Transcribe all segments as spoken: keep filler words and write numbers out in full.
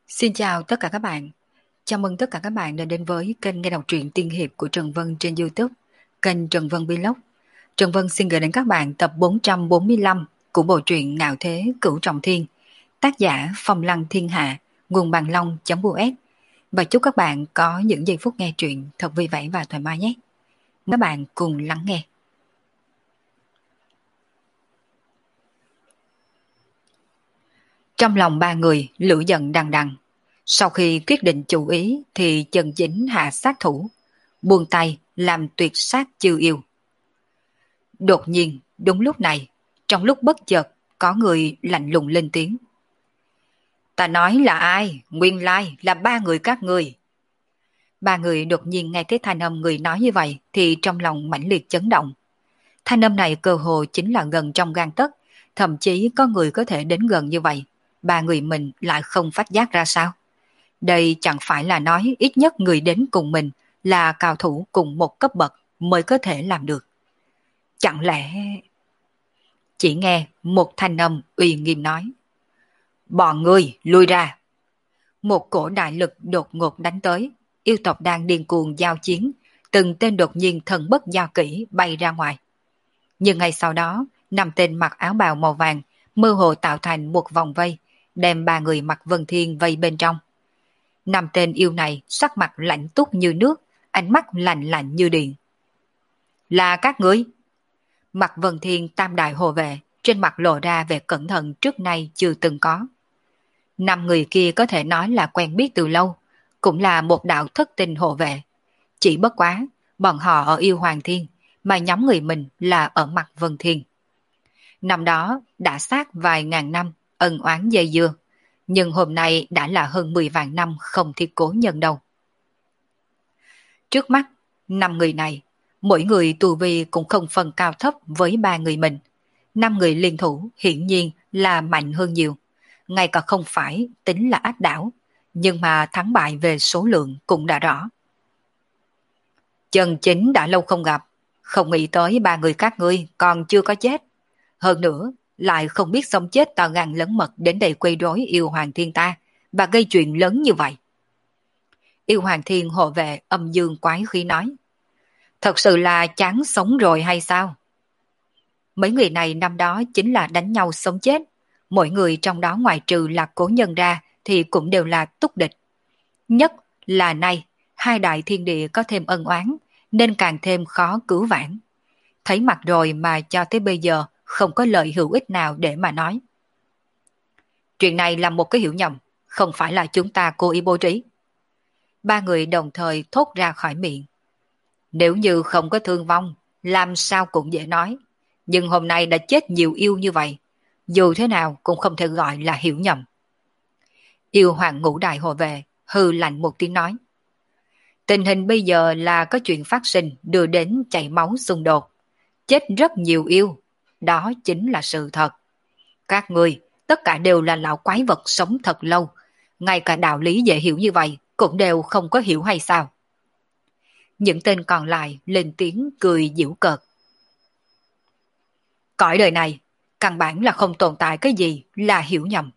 Xin chào tất cả các bạn. Chào mừng tất cả các bạn đã đến với kênh nghe đọc truyện tiên hiệp của Trần Vân trên YouTube, kênh Trần Vân Vlog. Trần Vân xin gửi đến các bạn tập bốn trăm bốn mươi lăm của bộ truyện Ngạo Thế Cửu Trọng Thiên, tác giả Phong Lăng Thiên Hạ, nguồn bằng long.us. Và chúc các bạn có những giây phút nghe truyện thật vui vẻ và thoải mái nhé. Các bạn cùng lắng nghe. Trong lòng ba người lửa giận đằng đằng. Sau khi quyết định chủ ý thì chân chính hạ sát thủ, buông tay làm tuyệt sát chư yêu. Đột nhiên, đúng lúc này, trong lúc bất chợt, có người lạnh lùng lên tiếng. Ta nói là ai? Nguyên lai là ba người các người. Ba người đột nhiên nghe thấy thanh âm người nói như vậy thì trong lòng mãnh liệt chấn động. Thanh âm này cơ hồ chính là gần trong gang tấc, thậm chí có người có thể đến gần như vậy. Ba người mình lại không phát giác ra sao? Đây chẳng phải là nói ít nhất người đến cùng mình là cao thủ cùng một cấp bậc mới có thể làm được. Chẳng lẽ... Chỉ nghe một thanh âm uy nghiêm nói. Bọn ngươi lui ra. Một cổ đại lực đột ngột đánh tới, yêu tộc đang điên cuồng giao chiến, từng tên đột nhiên thần bất giao kỹ bay ra ngoài. Nhưng ngay sau đó, năm tên mặc áo bào màu vàng, mơ hồ tạo thành một vòng vây, đem ba người mặc Vân Thiên vây bên trong. Năm tên yêu này sắc mặt lạnh túc như nước, ánh mắt lạnh lạnh như điện. Là các ngươi? Mặt Vân Thiên tam đại hộ vệ, trên mặt lộ ra vẻ cẩn thận trước nay chưa từng có. Năm người kia có thể nói là quen biết từ lâu, cũng là một đạo thất tình hộ vệ. Chỉ bất quá, bọn họ ở yêu Hoàng Thiên, mà nhóm người mình là ở mặt Vân Thiên. Năm đó đã sát vài ngàn năm, ân oán dây dưa. Nhưng hôm nay đã là hơn mười vạn năm không thiết cố nhân đâu. Trước mắt, năm người này, mỗi người tu vi cũng không phân cao thấp với ba người mình. Năm người liên thủ hiển nhiên là mạnh hơn nhiều. Ngay cả không phải tính là áp đảo, nhưng mà thắng bại về số lượng cũng đã rõ. Chân chính đã lâu không gặp, không nghĩ tới ba người các ngươi còn chưa có chết. Hơn nữa, lại không biết sống chết tào ngàn lấn mật đến đây quấy rối yêu Hoàng Thiên ta và gây chuyện lớn như vậy. Yêu Hoàng Thiên hộ vệ âm dương quái khí nói. Thật sự là chán sống rồi hay sao? Mấy người này năm đó chính là đánh nhau sống chết. Mỗi người trong đó ngoài trừ là cố nhân ra thì cũng đều là túc địch. Nhất là nay, hai đại thiên địa có thêm ân oán nên càng thêm khó cứu vãn. Thấy mặt rồi mà cho tới bây giờ không có lợi hữu ích nào để mà nói. Chuyện này là một cái hiểu nhầm, không phải là chúng ta cố ý bố trí. Ba người đồng thời thốt ra khỏi miệng. Nếu như không có thương vong, làm sao cũng dễ nói. Nhưng hôm nay đã chết nhiều yêu như vậy, dù thế nào cũng không thể gọi là hiểu nhầm. Yêu Hoàng Ngũ Đại hộ vệ hư lạnh một tiếng nói. Tình hình bây giờ là có chuyện phát sinh đưa đến chảy máu xung đột. Chết rất nhiều yêu. Đó chính là sự thật. Các người, tất cả đều là lão quái vật sống thật lâu. Ngay cả đạo lý dễ hiểu như vậy, cũng đều không có hiểu hay sao? Những tên còn lại lên tiếng cười giễu cợt. Cõi đời này, căn bản là không tồn tại cái gì là hiểu nhầm.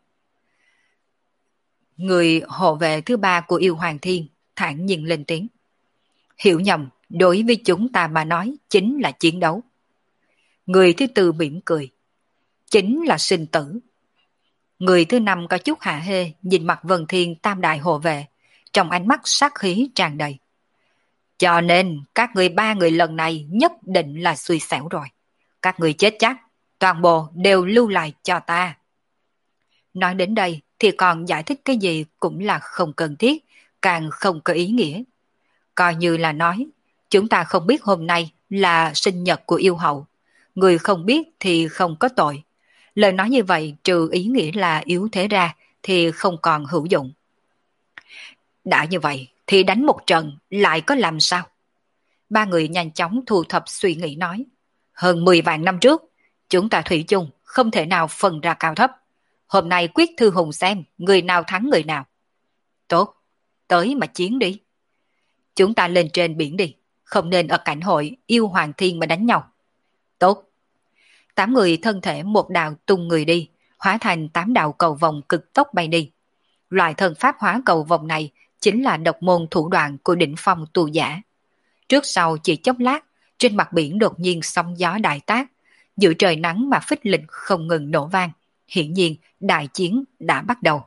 Người hộ vệ thứ ba của yêu Hoàng Thiên thản nhiên lên tiếng. Hiểu nhầm, đối với chúng ta mà nói chính là chiến đấu. Người thứ tư mỉm cười. Chính là sinh tử. Người thứ năm có chút hạ hê nhìn mặt Vân Thiên tam đại hộ vệ, trong ánh mắt sát khí tràn đầy. Cho nên các người ba người lần này nhất định là xui xẻo rồi. Các người chết chắc, toàn bộ đều lưu lại cho ta. Nói đến đây thì còn giải thích cái gì cũng là không cần thiết, càng không có ý nghĩa. Coi như là nói, chúng ta không biết hôm nay là sinh nhật của yêu hậu. Người không biết thì không có tội. Lời nói như vậy trừ ý nghĩa là yếu thế ra thì không còn hữu dụng. Đã như vậy thì đánh một trận lại có làm sao? Ba người nhanh chóng thu thập suy nghĩ nói. Hơn mười vạn năm trước, chúng ta thủy chung không thể nào phân ra cao thấp. Hôm nay quyết thư hùng xem người nào thắng người nào. Tốt, tới mà chiến đi. Chúng ta lên trên biển đi, không nên ở cảnh hội yêu Hoàng Thiên mà đánh nhau. Tốt. Tám người thân thể một đạo tung người đi, hóa thành tám đạo cầu vòng cực tốc bay đi. loại thần pháp hóa cầu vòng này chính là độc môn thủ đoạn của đỉnh phong tu giả. Trước sau chỉ chốc lát, trên mặt biển đột nhiên sóng gió đại tác, giữa trời nắng mà phích lịch không ngừng nổ vang. Hiển nhiên, đại chiến đã bắt đầu.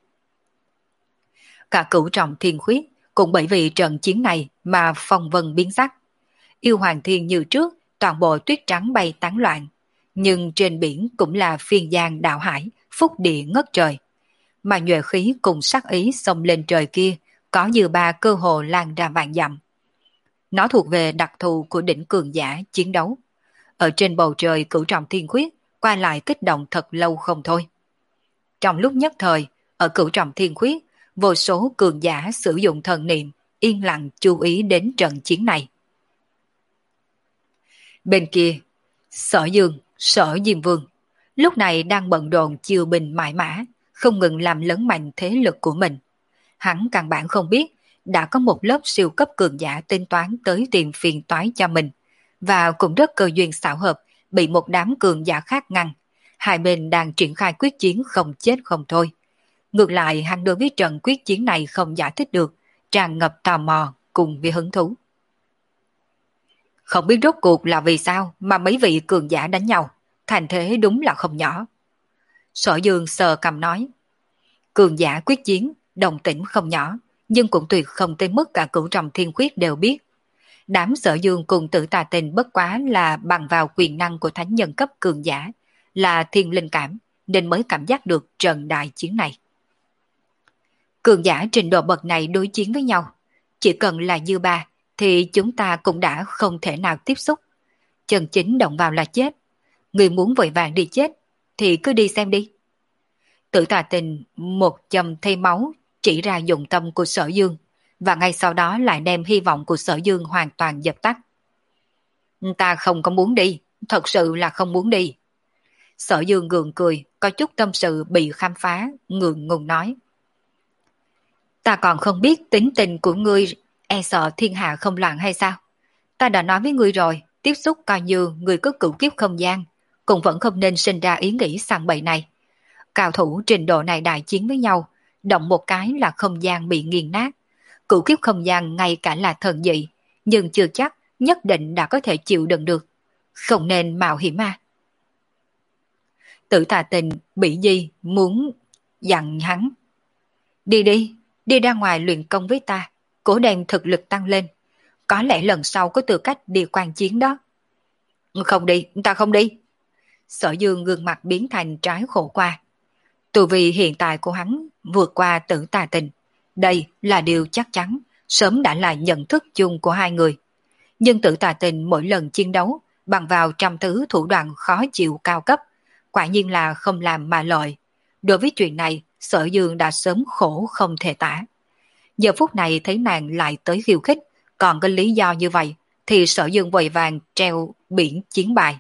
Cả Cửu Trọng Thiên Khuyết cũng bởi vì trận chiến này mà phong vân biến sắc. Yêu Hoàng Thiên như trước, toàn bộ tuyết trắng bay tán loạn, nhưng trên biển cũng là phiên giang đạo hải, phúc địa ngất trời. Mà nhuệ khí cùng sắc ý xông lên trời kia, có dư ba cơ hồ lan ra vạn dặm. Nó thuộc về đặc thù của đỉnh cường giả chiến đấu. Ở trên bầu trời Cửu Trọng Thiên Khuyết, qua lại kích động thật lâu không thôi. Trong lúc nhất thời, ở Cửu Trọng Thiên Khuyết, vô số cường giả sử dụng thần niệm, yên lặng chú ý đến trận chiến này. Bên kia, Sở Dương, Sở Diêm Vương, lúc này đang bận rộn chiêu binh mãi mã, không ngừng làm lớn mạnh thế lực của mình. Hắn căn bản không biết, đã có một lớp siêu cấp cường giả tính toán tới tìm phiền toái cho mình, và cũng rất cơ duyên xảo hợp, bị một đám cường giả khác ngăn. Hai bên đang triển khai quyết chiến không chết không thôi. Ngược lại, hắn đối với trận quyết chiến này không giải thích được, tràn ngập tò mò cùng với hứng thú. Không biết rốt cuộc là vì sao mà mấy vị cường giả đánh nhau, thành thế đúng là không nhỏ. Sở Dương sờ cầm nói, cường giả quyết chiến, đồng tĩnh không nhỏ, nhưng cũng tuyệt không tới mức cả Cửu Trọng Thiên Khuyết đều biết. Đám Sở Dương cùng Tử Tà Tình bất quá là bằng vào quyền năng của thánh nhân cấp cường giả, là thiên linh cảm, nên mới cảm giác được trận đại chiến này. Cường giả trình độ bậc này đối chiến với nhau, chỉ cần là dư ba thì chúng ta cũng đã không thể nào tiếp xúc. Chân chính động vào là chết. Người muốn vội vàng đi chết thì cứ đi xem đi. Tử Tà Tình một châm thay máu chỉ ra dụng tâm của Sở Dương, và ngay sau đó lại đem hy vọng của Sở Dương hoàn toàn dập tắt. Ta không có muốn đi, thật sự là không muốn đi. Sở Dương gượng cười, có chút tâm sự bị khám phá, ngượng ngùng nói. Ta còn không biết tính tình của ngươi, e sợ thiên hạ không loạn hay sao? Ta đã nói với ngươi rồi, tiếp xúc coi như ngươi có cửu kiếp không gian, cũng vẫn không nên sinh ra ý nghĩ săn bậy này. Cao thủ trình độ này đại chiến với nhau, động một cái là không gian bị nghiền nát. Cửu kiếp không gian ngay cả là thần dị, nhưng chưa chắc nhất định đã có thể chịu đựng được. Không nên mạo hiểm à. Tử Tà Tình bị gì muốn dặn hắn. Đi đi, đi ra ngoài luyện công với ta, cố đem thực lực tăng lên. Có lẽ lần sau có tư cách đi quan chiến đó. Không đi, ta không đi. Sở Dương gương mặt biến thành trái khổ qua. Từ vì hiện tại của hắn vượt qua Tử Tà Tình. Đây là điều chắc chắn, sớm đã là nhận thức chung của hai người. Nhưng Tử Tà Tình mỗi lần chiến đấu bằng vào trăm thứ thủ đoạn khó chịu cao cấp, quả nhiên là không làm mà lợi. Đối với chuyện này, Sở Dương đã sớm khổ không thể tả. Giờ phút này thấy nàng lại tới khiêu khích, còn có lý do như vậy, thì Sở Dương vội vàng treo biển chiến bài.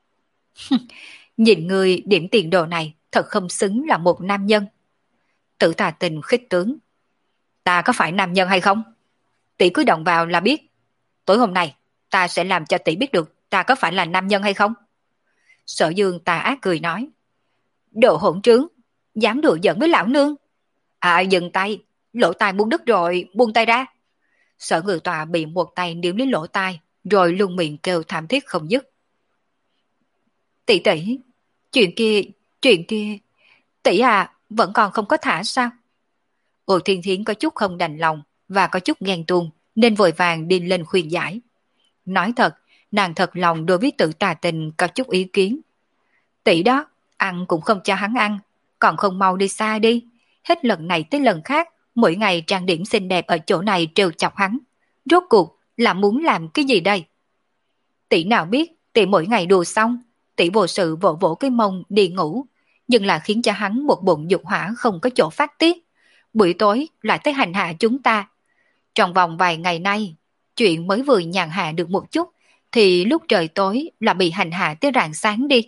Nhìn người điểm tiền đồ này thật không xứng là một nam nhân. Tử Tà Tình khích tướng. Ta có phải nam nhân hay không? Tỷ cứ động vào là biết. Tối hôm nay ta sẽ làm cho tỷ biết được ta có phải là nam nhân hay không. Sở Dương tà ác cười nói. Đồ hỗn trướng, dám đùa giỡn với lão nương. À dừng tay, lỗ tai muốn đứt rồi, buông tay ra. Sở Ngự Tọa bị một tay níu lấy lỗ tai, rồi luôn miệng kêu thảm thiết không dứt. Tỷ tỷ, chuyện kia, chuyện kia, tỷ à, vẫn còn không có thả sao? Ô Thiên Thiến có chút không đành lòng và có chút ghen tuông, nên vội vàng đi lên khuyên giải. Nói thật, nàng thật lòng đối với Tử Tà Tình có chút ý kiến. Tỷ đó, ăn cũng không cho hắn ăn, còn không mau đi xa đi. Hết lần này tới lần khác, mỗi ngày trang điểm xinh đẹp ở chỗ này trêu chọc hắn. Rốt cuộc là muốn làm cái gì đây? Tỷ nào biết, tỷ mỗi ngày đùa xong, tỷ vô sự vỗ vỗ cái mông đi ngủ, nhưng là khiến cho hắn một bụng dục hỏa không có chỗ phát tiết. Buổi tối lại tới hành hạ chúng ta. Trong vòng vài ngày nay, chuyện mới vừa nhàn hạ được một chút, thì lúc trời tối là bị hành hạ tới rạng sáng đi.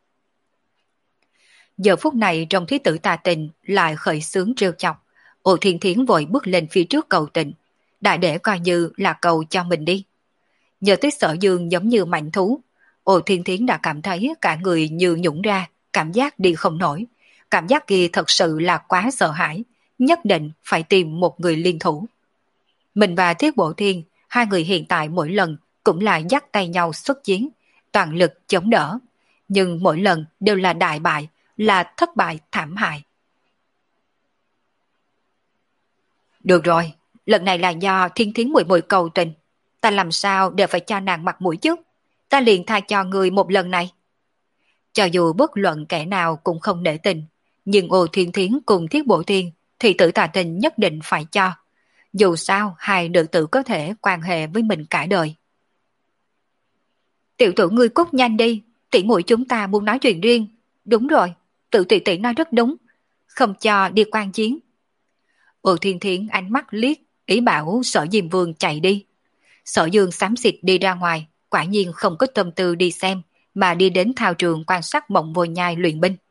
Giờ phút này trong Thí Tử Tà Tình lại khởi xướng trêu chọc. Ô Thiên Thiến vội bước lên phía trước cầu tình, đại để coi như là cầu cho mình đi. Nhờ tới Sở Dương giống như mạnh thú, Ô Thiên Thiến đã cảm thấy cả người như nhũng ra, cảm giác đi không nổi. Cảm giác kia thật sự là quá sợ hãi, nhất định phải tìm một người liên thủ. Mình và Thiết Bộ Thiên, hai người hiện tại mỗi lần cũng là dắt tay nhau xuất chiến, toàn lực chống đỡ, nhưng mỗi lần đều là đại bại, là thất bại thảm hại. Được rồi, lần này là do Thiên Thiến muội muội cầu tình, ta làm sao đều phải cho nàng mặt mũi chứ, ta liền tha cho người một lần này. Cho dù bất luận kẻ nào cũng không nể tình, nhưng Ô Thiên Thiến cùng Thiết Bộ Thiên thì Tử Tà Tình nhất định phải cho. Dù sao hai nữ tử có thể quan hệ với mình cả đời. Tiểu tử ngươi cút nhanh đi, tỷ muội chúng ta muốn nói chuyện riêng. Đúng rồi, tự tỷ tỷ nói rất đúng, không cho đi quan chiến. Ô Thiên Thiến ánh mắt liếc, ý bảo Sở Diêm Vương chạy đi. Sở Dương xám xịt đi ra ngoài, quả nhiên không có tâm tư đi xem, mà đi đến thao trường quan sát Mộng Vô Nhai luyện binh.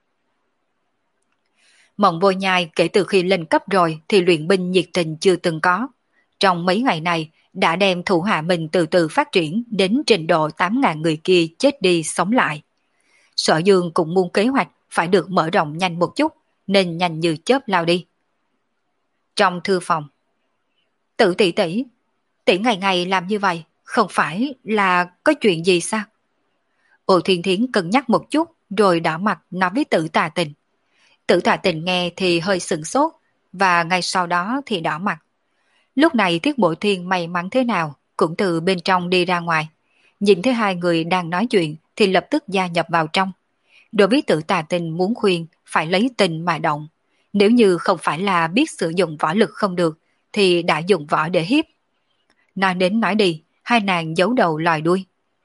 Mộng Vô Nhai kể từ khi lên cấp rồi thì luyện binh nhiệt tình chưa từng có. Trong mấy ngày này đã đem thủ hạ mình từ từ phát triển đến trình độ tám nghìn người kia chết đi sống lại. Sở Dương cũng muốn kế hoạch phải được mở rộng nhanh một chút, nên nhanh như chớp lao đi. Trong thư phòng, Tử tỷ tỷ, tỷ ngày ngày làm như vậy, không phải là có chuyện gì sao? Ô Thiên Thiến cân nhắc một chút rồi đỏ mặt nói với Tử Tà Tình. Tử Tà Tình nghe thì hơi sửng sốt, và ngay sau đó thì đỏ mặt. Lúc này Thiết Bộ Thiên may mắn thế nào cũng từ bên trong đi ra ngoài. Nhìn thấy hai người đang nói chuyện thì lập tức gia nhập vào trong. Đối với Tử Tà Tình muốn khuyên phải lấy tình mà động. Nếu như không phải là biết sử dụng võ lực không được thì đã dùng võ để hiếp. Nói đến nói đi, hai nàng giấu đầu lòi đuôi.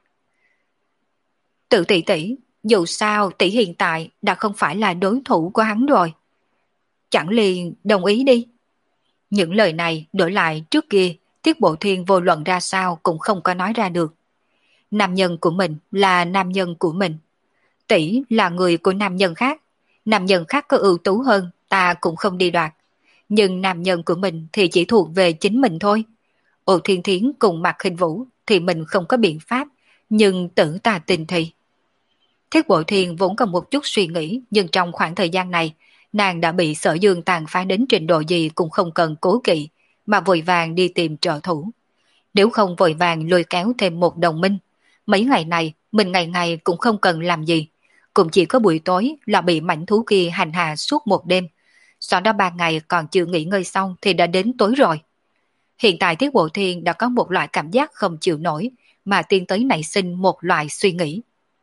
Tử tỷ tỷ, dù sao tỷ hiện tại đã không phải là đối thủ của hắn rồi. Chẳng liền đồng ý đi. Những lời này đổi lại trước kia, Thiết Bộ Thiên vô luận ra sao cũng không có nói ra được. Nam nhân của mình là nam nhân của mình. Tỷ là người của nam nhân khác. Nam nhân khác có ưu tú hơn, ta cũng không đi đoạt. Nhưng nam nhân của mình thì chỉ thuộc về chính mình thôi. Ô Thiên Thiến cùng Mạc Khinh Vũ thì mình không có biện pháp, nhưng Tử Tà Tình thì. Thiết Bộ Thiên vốn còn một chút suy nghĩ, nhưng trong khoảng thời gian này, nàng đã bị Sở Dương tàn phá đến trình độ gì cũng không cần cố kỵ, mà vội vàng đi tìm trợ thủ. Nếu không vội vàng lôi kéo thêm một đồng minh, mấy ngày này mình ngày ngày cũng không cần làm gì, cũng chỉ có buổi tối là bị mảnh thú kia hành hạ suốt một đêm. Sau đó ba ngày còn chưa nghỉ ngơi xong thì đã đến tối rồi. Hiện tại Thiết Bộ Thiên đã có một loại cảm giác không chịu nổi, mà tiến tới nảy sinh một loại suy nghĩ.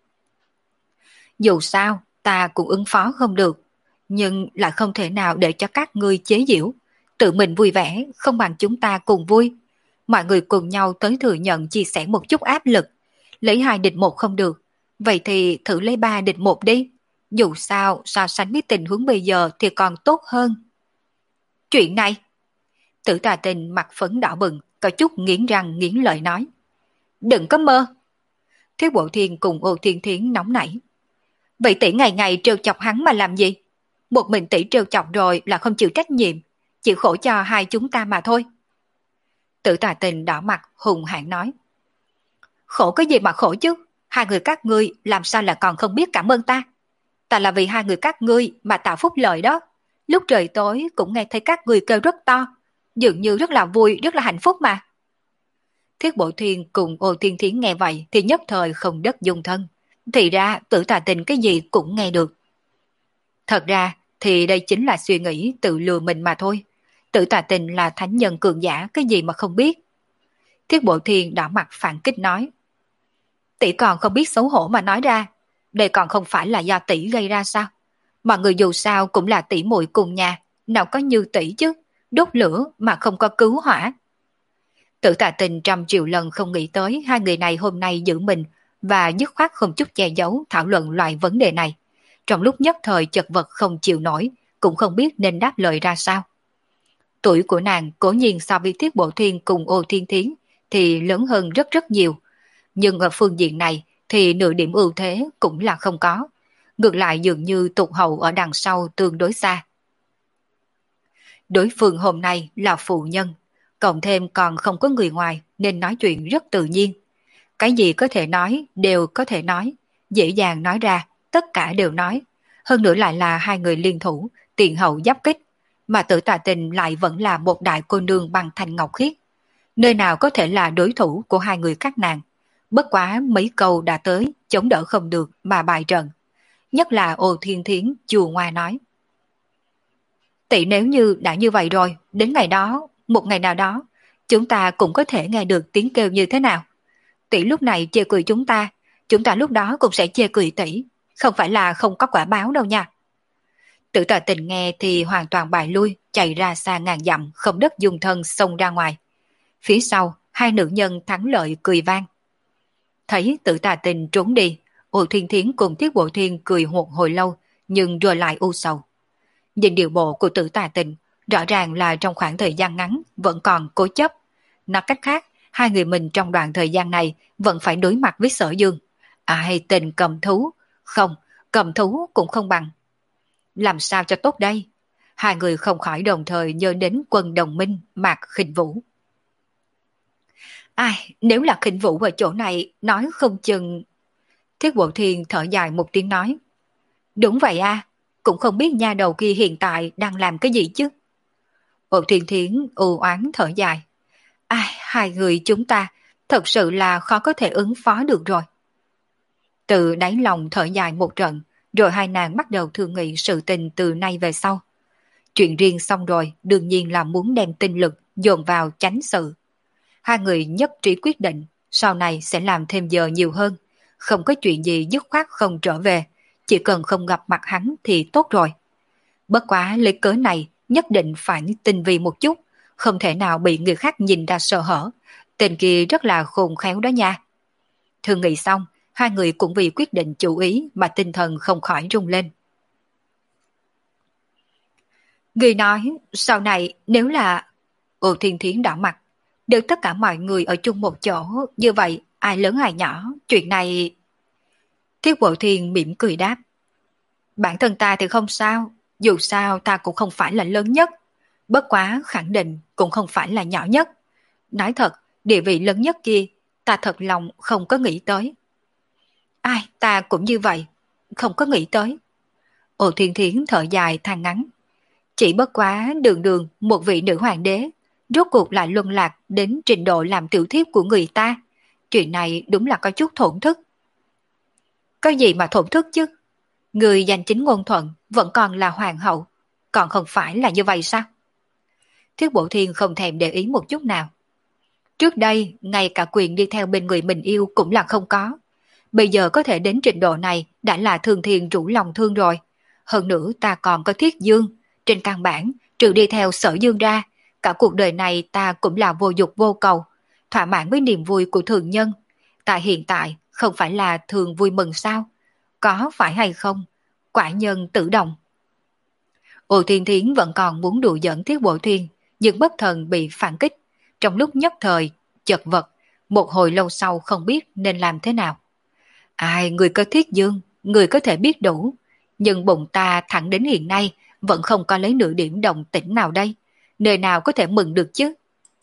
Dù sao, ta cũng ứng phó không được, nhưng lại không thể nào để cho các ngươi chế giễu. Tự mình vui vẻ, không bằng chúng ta cùng vui. Mọi người cùng nhau tới thừa nhận chia sẻ một chút áp lực. Lấy hai địch một không được, vậy thì thử lấy ba địch một đi. Dù sao, so sánh với tình huống bây giờ thì còn tốt hơn. Chuyện này, Tử Tà Tình mặt phấn đỏ bừng, có chút nghiến răng nghiến lợi nói. Đừng có mơ. Thiết Bộ Thiên cùng Ô Thiên Thiến nóng nảy. Vậy tỷ ngày ngày trêu chọc hắn mà làm gì? Một mình tỷ trêu chọc rồi là không chịu trách nhiệm, chịu khổ cho hai chúng ta mà thôi. Tử Tà Tình đỏ mặt hùng hãn nói. Khổ cái gì mà khổ chứ? Hai người các ngươi làm sao là còn không biết cảm ơn ta? Ta là vì hai người các ngươi mà tạo phúc lợi đó. Lúc trời tối cũng nghe thấy các ngươi kêu rất to, dường như rất là vui, rất là hạnh phúc mà. Thiết Bộ Thiên cùng Ô Thiên Thiến nghe vậy thì nhất thời không đất dung thân. Thì ra Tử Tà Tình cái gì cũng nghe được. Thật ra thì đây chính là suy nghĩ tự lừa mình mà thôi. Tử Tà Tình là thánh nhân cường giả, cái gì mà không biết. Thiết Bộ Thiên đỏ mặt phản kích nói. Tỷ còn không biết xấu hổ mà nói ra. Đây còn không phải là do tỷ gây ra sao? Mọi người dù sao cũng là tỷ muội cùng nhà, nào có như tỷ chứ, đốt lửa mà không có cứu hỏa. Tử Tà Tình trăm triệu lần không nghĩ tới hai người này hôm nay giữ mình và dứt khoát không chút che giấu thảo luận loại vấn đề này. Trong lúc nhất thời chật vật không chịu nổi, cũng không biết nên đáp lời ra sao. Tuổi của nàng cố nhiên so với Thiết Bộ Thiên cùng Ô Thiên Thiến thì lớn hơn rất rất nhiều, nhưng ở phương diện này thì nửa điểm ưu thế cũng là không có. Ngược lại dường như tụt hậu ở đằng sau tương đối xa. Đối phương hôm nay là phụ nhân, cộng thêm còn không có người ngoài nên nói chuyện rất tự nhiên. Cái gì có thể nói đều có thể nói, dễ dàng nói ra, tất cả đều nói. Hơn nữa lại là hai người liên thủ, tiền hậu giáp kích, mà Tử Tà Tình lại vẫn là một đại cô nương bằng thanh ngọc khiết. Nơi nào có thể là đối thủ của hai người các nàng, bất quá mấy câu đã tới, chống đỡ không được mà bại trận. Nhất là Ô Thiên Thiến chùa ngoa nói. Tỷ nếu như đã như vậy rồi, đến ngày đó, một ngày nào đó, chúng ta cũng có thể nghe được tiếng kêu như thế nào. Tỷ lúc này chê cười chúng ta, chúng ta lúc đó cũng sẽ chê cười tỷ, không phải là không có quả báo đâu nha. Tử Tà Tình nghe thì hoàn toàn bại lui, chạy ra xa ngàn dặm, không đất dùng thân xông ra ngoài. Phía sau, hai nữ nhân thắng lợi cười vang. Thấy Tử Tà Tình trốn đi, Ô Thiên Thiến cùng Tiết Bộ Thiên cười một hồi lâu, nhưng rồi lại u sầu. Nhìn điều bộ của Tử Tà Tình, rõ ràng là trong khoảng thời gian ngắn vẫn còn cố chấp. Nói cách khác, hai người mình trong đoạn thời gian này vẫn phải đối mặt với Sở Dương. Ai tình cầm thú? Không, cầm thú cũng không bằng. Làm sao cho tốt đây? Hai người không khỏi đồng thời nhớ đến quân đồng minh Mạc Khinh Vũ. Ai, nếu là Khinh Vũ ở chỗ này, nói không chừng... Thiết Bộ Thiên thở dài một tiếng nói. Đúng vậy à, cũng không biết nha đầu kia hiện tại đang làm cái gì chứ. Ô Thiên Thiến u oán thở dài. Ai, hai người chúng ta thật sự là khó có thể ứng phó được rồi. Từ đáy lòng thở dài một trận, rồi hai nàng bắt đầu thương nghị sự tình từ nay về sau. Chuyện riêng xong rồi, đương nhiên là muốn đem tinh lực dồn vào chánh sự. Hai người nhất trí quyết định, sau này sẽ làm thêm giờ nhiều hơn, không có chuyện gì dứt khoát không trở về, chỉ cần không gặp mặt hắn thì tốt rồi. Bất quá lấy cớ này nhất định phải tinh vi một chút, không thể nào bị người khác nhìn ra sơ hở. Tên kia rất là khôn khéo đó nha. Thương nghị xong, hai người cũng vì quyết định chủ ý mà tinh thần không khỏi rung lên. Người nói, sau này nếu là... Ô Thiên Thiến đỏ mặt, đều tất cả mọi người ở chung một chỗ, như vậy ai lớn ai nhỏ, chuyện này... Thiết Bộ Thiên mỉm cười đáp. Bản thân ta thì không sao, dù sao ta cũng không phải là lớn nhất, bất quá khẳng định cũng không phải là nhỏ nhất. Nói thật, địa vị lớn nhất kia, ta thật lòng không có nghĩ tới. Ai, ta cũng như vậy, không có nghĩ tới. Ô Thiên Thiến thở dài than ngắn. Chỉ bất quá đường đường một vị nữ hoàng đế, rốt cuộc lại luân lạc đến trình độ làm tiểu thiếp của người ta. Chuyện này đúng là có chút thổn thức. Có gì mà thổn thức chứ? Người giành chính ngôn thuận vẫn còn là hoàng hậu, còn không phải là như vậy sao? Thiết Bộ Thiên không thèm để ý một chút nào. Trước đây, ngay cả quyền đi theo bên người mình yêu cũng là không có. Bây giờ có thể đến trình độ này đã là thường thiền rủ lòng thương rồi. Hơn nữa ta còn có Thiết Dương. Trên căn bản, trừ đi theo Sở Dương ra, cả cuộc đời này ta cũng là vô dục vô cầu, thỏa mãn với niềm vui của thường nhân. Ta hiện tại không phải là thường vui mừng sao? Có phải hay không? Quả nhân tự động. Ô Thiên Thiến vẫn còn muốn đùa giỡn Thiết Bộ Thiên, nhưng bất thần bị phản kích. Trong lúc nhất thời, chật vật, một hồi lâu sau không biết nên làm thế nào. Ai, người có Thiết Dương, người có thể biết đủ, nhưng bụng ta thẳng đến hiện nay vẫn không có lấy nửa điểm đồng tĩnh nào đây. Nơi nào có thể mừng được chứ?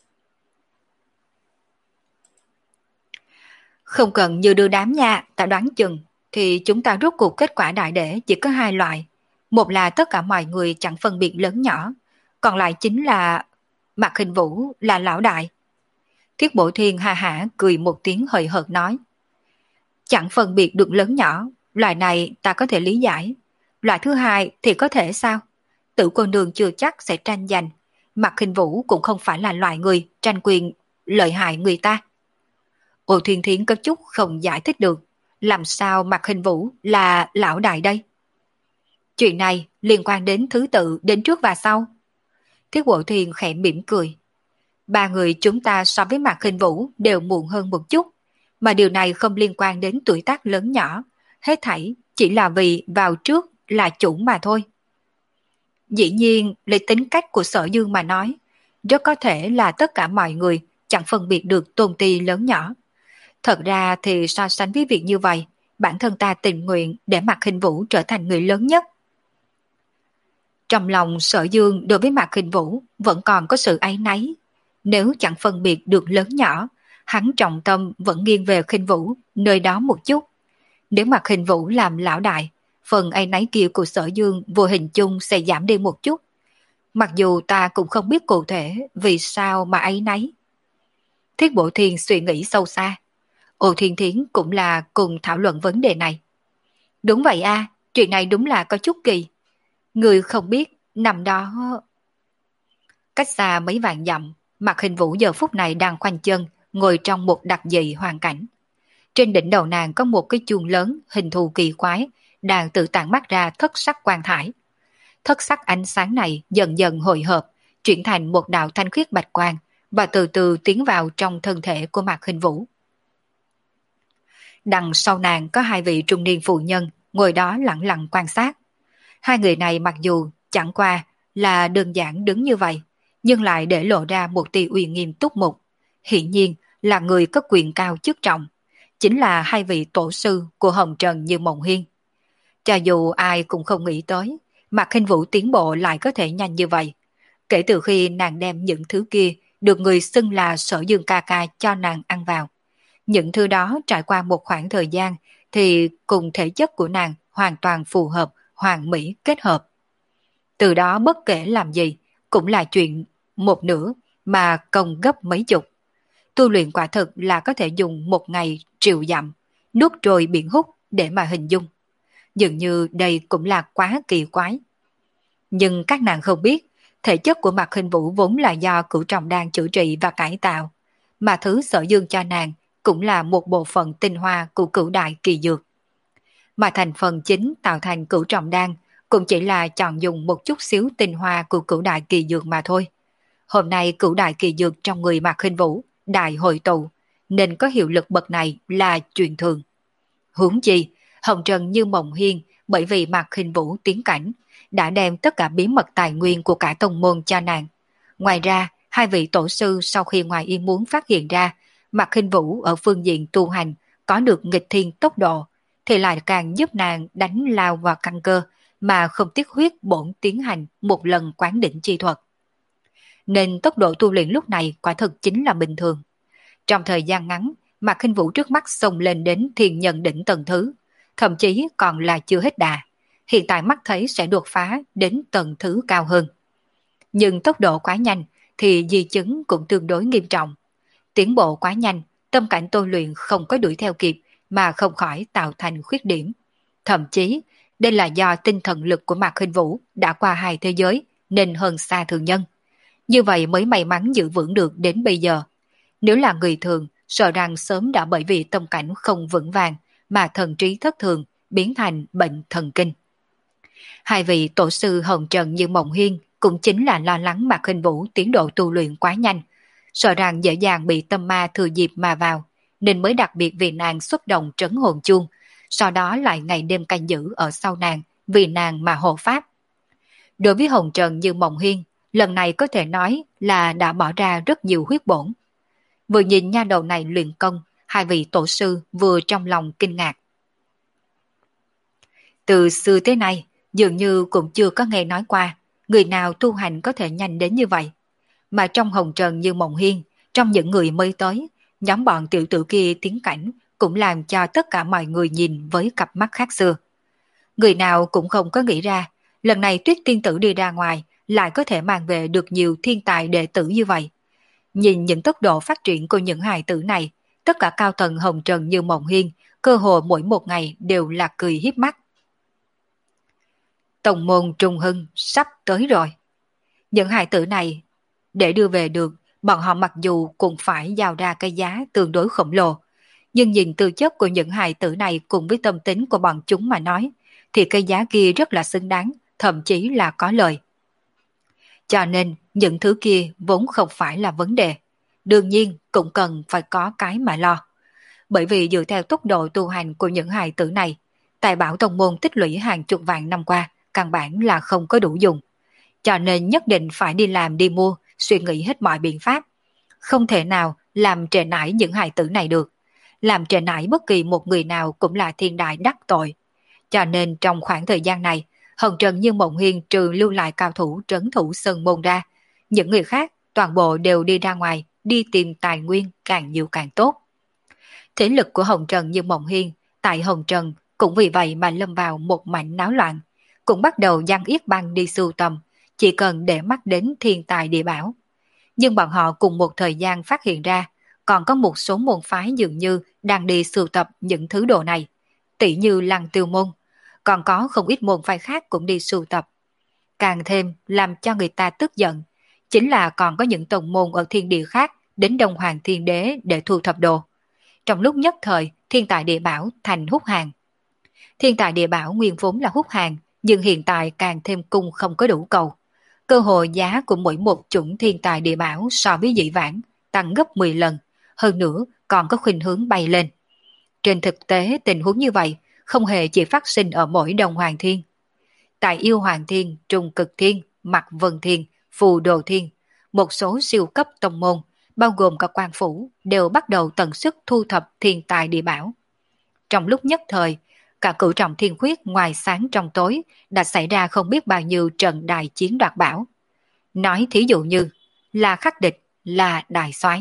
Không cần như đưa đám nha, ta đoán chừng, thì chúng ta rút cuộc kết quả đại để chỉ có hai loại. Một là tất cả mọi người chẳng phân biệt lớn nhỏ, còn lại chính là Mạc Khinh Vũ là lão đại. Thiết Bộ Thiên ha hả cười một tiếng hời hợt nói. Chẳng phân biệt được lớn nhỏ, loại này ta có thể lý giải. Loại thứ hai thì có thể sao? Tử cô nương chưa chắc sẽ tranh giành. Mạc Khinh Vũ cũng không phải là loại người tranh quyền lợi hại người ta. Ô Thiên Thiến có chút không giải thích được. Làm sao Mạc Khinh Vũ là lão đại đây? Chuyện này liên quan đến thứ tự đến trước và sau. Thiết Bộ Thiên khẽ mỉm cười. Ba người chúng ta so với Mạc Khinh Vũ đều muộn hơn một chút, mà điều này không liên quan đến tuổi tác lớn nhỏ, hết thảy chỉ là vì vào trước là chủ mà thôi. Dĩ nhiên, lấy tính cách của Sở Dương mà nói, rất có thể là tất cả mọi người chẳng phân biệt được tôn ti lớn nhỏ. Thật ra thì so sánh với việc như vậy, bản thân ta tình nguyện để Mạc Khinh Vũ trở thành người lớn nhất. Trong lòng Sở Dương đối với Mạc Khinh Vũ vẫn còn có sự áy náy. Nếu chẳng phân biệt được lớn nhỏ, hắn trọng tâm vẫn nghiêng về Khinh Vũ nơi đó một chút. Nếu Mạc Khinh Vũ làm lão đại, phần áy náy kia của Sở Dương vô hình chung sẽ giảm đi một chút. Mặc dù ta cũng không biết cụ thể vì sao mà ấy nấy. Thiết Bộ Thiên suy nghĩ sâu xa. Ô Thiên Thiến cũng là cùng thảo luận vấn đề này. Đúng vậy a, chuyện này đúng là có chút kỳ. Người không biết, nằm đó... Cách xa mấy vạn dặm, Mạc Hình Vũ giờ phút này đang khoanh chân, ngồi trong một đặc dị hoàn cảnh. Trên đỉnh đầu nàng có một cái chuông lớn, hình thù kỳ quái, đang tự tản mắt ra thất sắc quang thải. Thất sắc ánh sáng này dần dần hội hợp, chuyển thành một đạo thanh khiết bạch quang, và từ từ tiến vào trong thân thể của Mạc Hình Vũ. Đằng sau nàng có hai vị trung niên phụ nhân, ngồi đó lặng lặng quan sát. Hai người này mặc dù chẳng qua là đơn giản đứng như vậy, nhưng lại để lộ ra một tia uy nghiêm túc mục. Hiển nhiên là người có quyền cao chức trọng, chính là hai vị tổ sư của Hồng Trần Như Mộng Hiên. Cho dù ai cũng không nghĩ tới, Mạc Khinh Vũ tiến bộ lại có thể nhanh như vậy. Kể từ khi nàng đem những thứ kia được người xưng là Sở Dương ca ca cho nàng ăn vào. Những thứ đó trải qua một khoảng thời gian thì cùng thể chất của nàng hoàn toàn phù hợp, hoàn mỹ kết hợp. Từ đó bất kể làm gì, cũng là chuyện một nửa mà công gấp mấy chục. Tu luyện quả thực là có thể dùng một ngày triệu dặm, nuốt trôi biển hút để mà hình dung. Dường như đây cũng là quá kỳ quái. Nhưng các nàng không biết, thể chất của Mạc Khinh Vũ vốn là do Cửu Trọng Đan chữa trị và cải tạo, mà thứ Sở Dương cho nàng cũng là một bộ phận tinh hoa của Cửu Đại Kỳ Dược. Mà thành phần chính tạo thành Cửu Trọng Đan cũng chỉ là chọn dùng một chút xíu tinh hoa của Cửu Đại Kỳ Dược mà thôi. Hôm nay Cửu Đại Kỳ Dược trong người Mạc Khinh Vũ đại hội tụ, nên có hiệu lực bậc này là chuyện thường. Huống chi, Hồng Trần Như Mộng Hiên bởi vì Mạc Khinh Vũ tiến cảnh, đã đem tất cả bí mật tài nguyên của cả tông môn cho nàng. Ngoài ra, hai vị tổ sư sau khi ngoài ý muốn phát hiện ra Mạc Khinh Vũ ở phương diện tu hành có được nghịch thiên tốc độ, thì lại càng giúp nàng đánh lao vào căn cơ mà không tiếc huyết bổn tiến hành một lần quán đỉnh chi thuật. Nên tốc độ tu luyện lúc này quả thực chính là bình thường. Trong thời gian ngắn, Mạc Khinh Vũ trước mắt xông lên đến thiên nhân đỉnh tầng thứ, thậm chí còn là chưa hết đà. Hiện tại mắt thấy sẽ đột phá đến tầng thứ cao hơn. Nhưng tốc độ quá nhanh thì di chứng cũng tương đối nghiêm trọng. Tiến bộ quá nhanh, tâm cảnh tu luyện không có đuổi theo kịp mà không khỏi tạo thành khuyết điểm. Thậm chí, đây là do tinh thần lực của Mạc Khinh Vũ đã qua hai thế giới nên hơn xa thường nhân. Như vậy mới may mắn giữ vững được đến bây giờ. Nếu là người thường, sợ rằng sớm đã bởi vì tâm cảnh không vững vàng mà thần trí thất thường, biến thành bệnh thần kinh. Hai vị tổ sư Hồng Trần Như Mộng Hiên cũng chính là lo lắng Mạc Khinh Vũ tiến độ tu luyện quá nhanh, sợ rằng dễ dàng bị tâm ma thừa dịp mà vào, nên mới đặc biệt vì nàng xuất động trấn hồn chuông, sau đó lại ngày đêm canh giữ ở sau nàng, vì nàng mà hộ pháp. Đối với Hồng Trần Như Mộng Hiên, lần này có thể nói là đã bỏ ra rất nhiều huyết bổn. Vừa nhìn nha đầu này luyện công, hai vị tổ sư vừa trong lòng kinh ngạc. Từ xưa tới nay, dường như cũng chưa có nghe nói qua người nào tu hành có thể nhanh đến như vậy. Mà trong Hồng Trần Như Mộng Hiên, trong những người mới tới, nhóm bọn tiểu tử kia tiến cảnh cũng làm cho tất cả mọi người nhìn với cặp mắt khác xưa. Người nào cũng không có nghĩ ra, lần này Tuyết Tiên Tử đi ra ngoài lại có thể mang về được nhiều thiên tài đệ tử như vậy. Nhìn những tốc độ phát triển của những hài tử này, tất cả cao thần Hồng Trần Như Mộng Hiên cơ hồ mỗi một ngày đều là cười hiếp mắt. Tông môn Trung Hưng sắp tới rồi. Những hài tử này, để đưa về được, bọn họ mặc dù cũng phải giao ra cái giá tương đối khổng lồ, nhưng nhìn tư chất của những hài tử này cùng với tâm tính của bọn chúng mà nói, thì cái giá kia rất là xứng đáng, thậm chí là có lời. Cho nên, những thứ kia vốn không phải là vấn đề. Đương nhiên, cũng cần phải có cái mà lo. Bởi vì dựa theo tốc độ tu hành của những hài tử này, tài bảo tông môn tích lũy hàng chục vạn năm qua, căn bản là không có đủ dùng. Cho nên nhất định phải đi làm đi mua, suy nghĩ hết mọi biện pháp. Không thể nào làm trễ nải những hài tử này được. Làm trễ nải bất kỳ một người nào cũng là thiên đại đắc tội. Cho nên trong khoảng thời gian này, Hồng Trần Như Mộng Hiên trừ lưu lại cao thủ trấn thủ Sơn Môn ra. Những người khác toàn bộ đều đi ra ngoài, đi tìm tài nguyên càng nhiều càng tốt. Thế lực của Hồng Trần Như Mộng Hiên tại Hồng Trần cũng vì vậy mà lâm vào một mảnh náo loạn. Cũng bắt đầu giăng yết băng đi sưu tầm, chỉ cần để mắt đến thiên tài địa bảo. Nhưng bọn họ cùng một thời gian phát hiện ra, còn có một số môn phái dường như đang đi sưu tập những thứ đồ này, tỷ như Lăng Tiêu môn, còn có không ít môn phái khác cũng đi sưu tập. Càng thêm làm cho người ta tức giận, chính là còn có những tông môn ở thiên địa khác đến Đông Hoàng Thiên Đế để thu thập đồ. Trong lúc nhất thời, thiên tài địa bảo thành hút hàng. Thiên tài địa bảo nguyên vốn là hút hàng, nhưng hiện tại càng thêm cung không có đủ cầu. Cơ hội giá của mỗi một chủng thiên tài địa bảo so với dị vãng tăng gấp mười lần, hơn nữa còn có khuynh hướng bay lên. Trên thực tế tình huống như vậy không hề chỉ phát sinh ở mỗi Đông Hoàng Thiên. Tại Yêu Hoàng Thiên, Trung Cực Thiên, Mạc Vân Thiên, Phù Đồ Thiên, một số siêu cấp tông môn, bao gồm cả quan phủ, đều bắt đầu tận sức thu thập thiên tài địa bảo. Trong lúc nhất thời, cả cửu trọng thiên khuyết ngoài sáng trong tối đã xảy ra không biết bao nhiêu trận đại chiến đoạt bảo. Nói thí dụ như là khắc địch, là đại soái.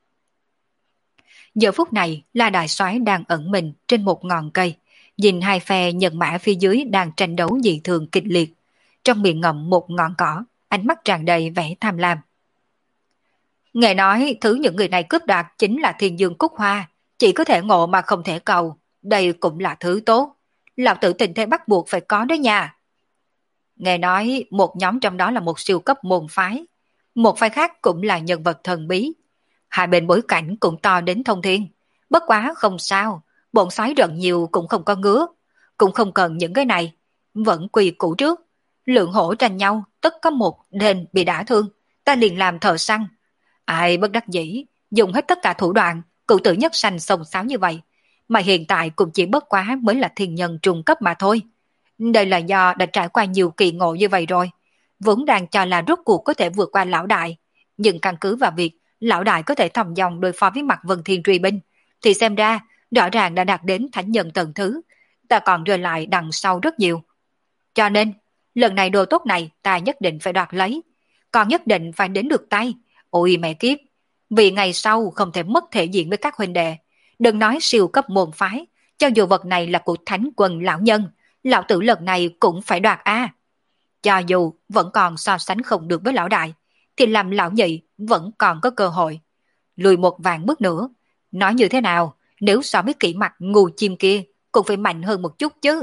Giờ phút này là đại soái đang ẩn mình trên một ngọn cây, nhìn hai phe nhân mã phía dưới đang tranh đấu dị thường kịch liệt. Trong miệng ngậm một ngọn cỏ, ánh mắt tràn đầy vẻ tham lam. Nghe nói thứ những người này cướp đoạt chính là thiên dương cúc hoa, chỉ có thể ngộ mà không thể cầu. Đây cũng là thứ tốt. Lão tử tình thế bắt buộc phải có đó nha. Nghe nói một nhóm trong đó là một siêu cấp môn phái, một phái khác cũng là nhân vật thần bí. Hai bên bối cảnh cũng to đến thông thiên. Bất quá không sao, bọn xoáy rận nhiều cũng không có ngứa, cũng không cần những cái này. Vẫn quy củ trước. Lượng hổ tranh nhau, tất có một nên bị đả thương. Ta liền làm thợ săn. Ai bất đắc dĩ, dùng hết tất cả thủ đoạn, cựu tử nhất sanh sông sáo như vậy. Mà hiện tại cũng chỉ bất quá mới là thiên nhân trung cấp mà thôi. Đây là do đã trải qua nhiều kỳ ngộ như vậy rồi. Vốn đang cho là rốt cuộc có thể vượt qua lão đại. Nhưng căn cứ vào việc lão đại có thể thòng dòng đối phó với mặt Vân Thiên truy binh, thì xem ra rõ ràng đã đạt đến thánh nhân tầng thứ. Ta còn rơi lại đằng sau rất nhiều. Cho nên, lần này đồ tốt này ta nhất định phải đoạt lấy. Còn nhất định phải đến được tay. Ôi mẹ kiếp, vì ngày sau không thể mất thể diện với các huynh đệ. Đừng nói siêu cấp môn phái, cho dù vật này là của thánh quân lão nhân, lão tử lần này cũng phải đoạt a. Cho dù vẫn còn so sánh không được với lão đại, thì làm lão nhị vẫn còn có cơ hội. Lùi một vạn bước nữa, nói như thế nào, nếu so với kỹ mặt ngu chim kia, cũng phải mạnh hơn một chút chứ.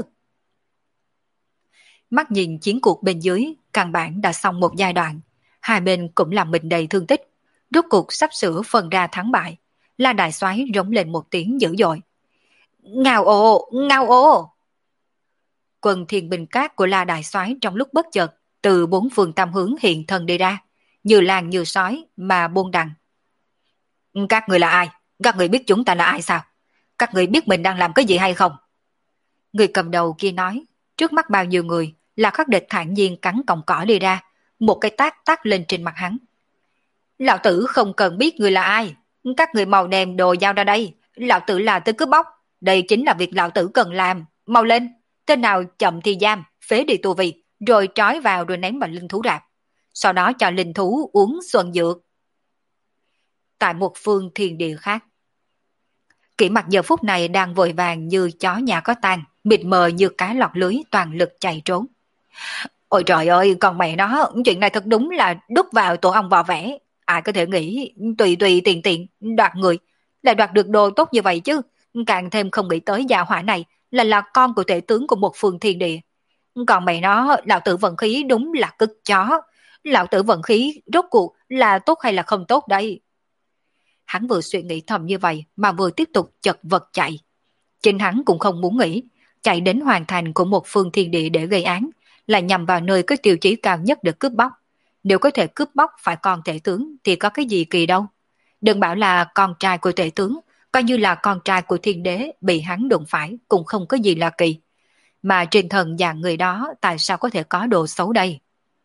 Mắt nhìn chiến cuộc bên dưới, căn bản đã xong một giai đoạn. Hai bên cũng làm mình đầy thương tích. Rốt cuộc sắp sửa phân ra thắng bại. La đại soái rống lên một tiếng dữ dội. Ngao ồ, ngao ồ. Quân thiên binh cát của La đại soái trong lúc bất chợt từ bốn phương tam hướng hiện thân đi ra, như làng như sói mà buông đằng. Các người là ai? Các người biết chúng ta là ai sao? Các người biết mình đang làm cái gì hay không? Người cầm đầu kia nói, trước mắt bao nhiêu người, là khắc địch thản nhiên cắn cọng cỏ đi ra, một cái tát tát lên trên mặt hắn. Lão tử không cần biết người là ai, các người mau đem đồ giao ra đây, lão tử là tên cướp bóc, đây chính là việc lão tử cần làm, mau lên, tên nào chậm thì giam, phế đi tu vi, rồi trói vào rồi ném vào linh thú rạp, sau đó cho linh thú uống xuân dược. Tại một phương thiên địa khác, Kỷ Mặc giờ phút này đang vội vàng như chó nhà có tang, mịt mờ như cá lọt lưới toàn lực chạy trốn. Ôi trời ơi, con mẹ nó, chuyện này thật đúng là đút vào tổ ong vò vẽ. Ai có thể nghĩ tùy tùy tiện tiện đoạt người, lại đoạt được đồ tốt như vậy chứ. Càng thêm không nghĩ tới gia hỏa này là là con của tể tướng của một phương thiên địa. Còn mẹ nó, lão tử vận khí đúng là cực chó. Lão tử vận khí rốt cuộc là tốt hay là không tốt đây? Hắn vừa suy nghĩ thầm như vậy mà vừa tiếp tục chật vật chạy. Chính hắn cũng không muốn nghĩ, chạy đến hoàn thành của một phương thiên địa để gây án, là nhằm vào nơi có tiêu chí cao nhất để cướp bóc. Nếu có thể cướp bóc phải con tể tướng thì có cái gì kỳ đâu. Đừng bảo là con trai của tể tướng, coi như là con trai của thiên đế bị hắn đụng phải cũng không có gì là kỳ. Mà trên thần dạng người đó tại sao có thể có đồ xấu đây?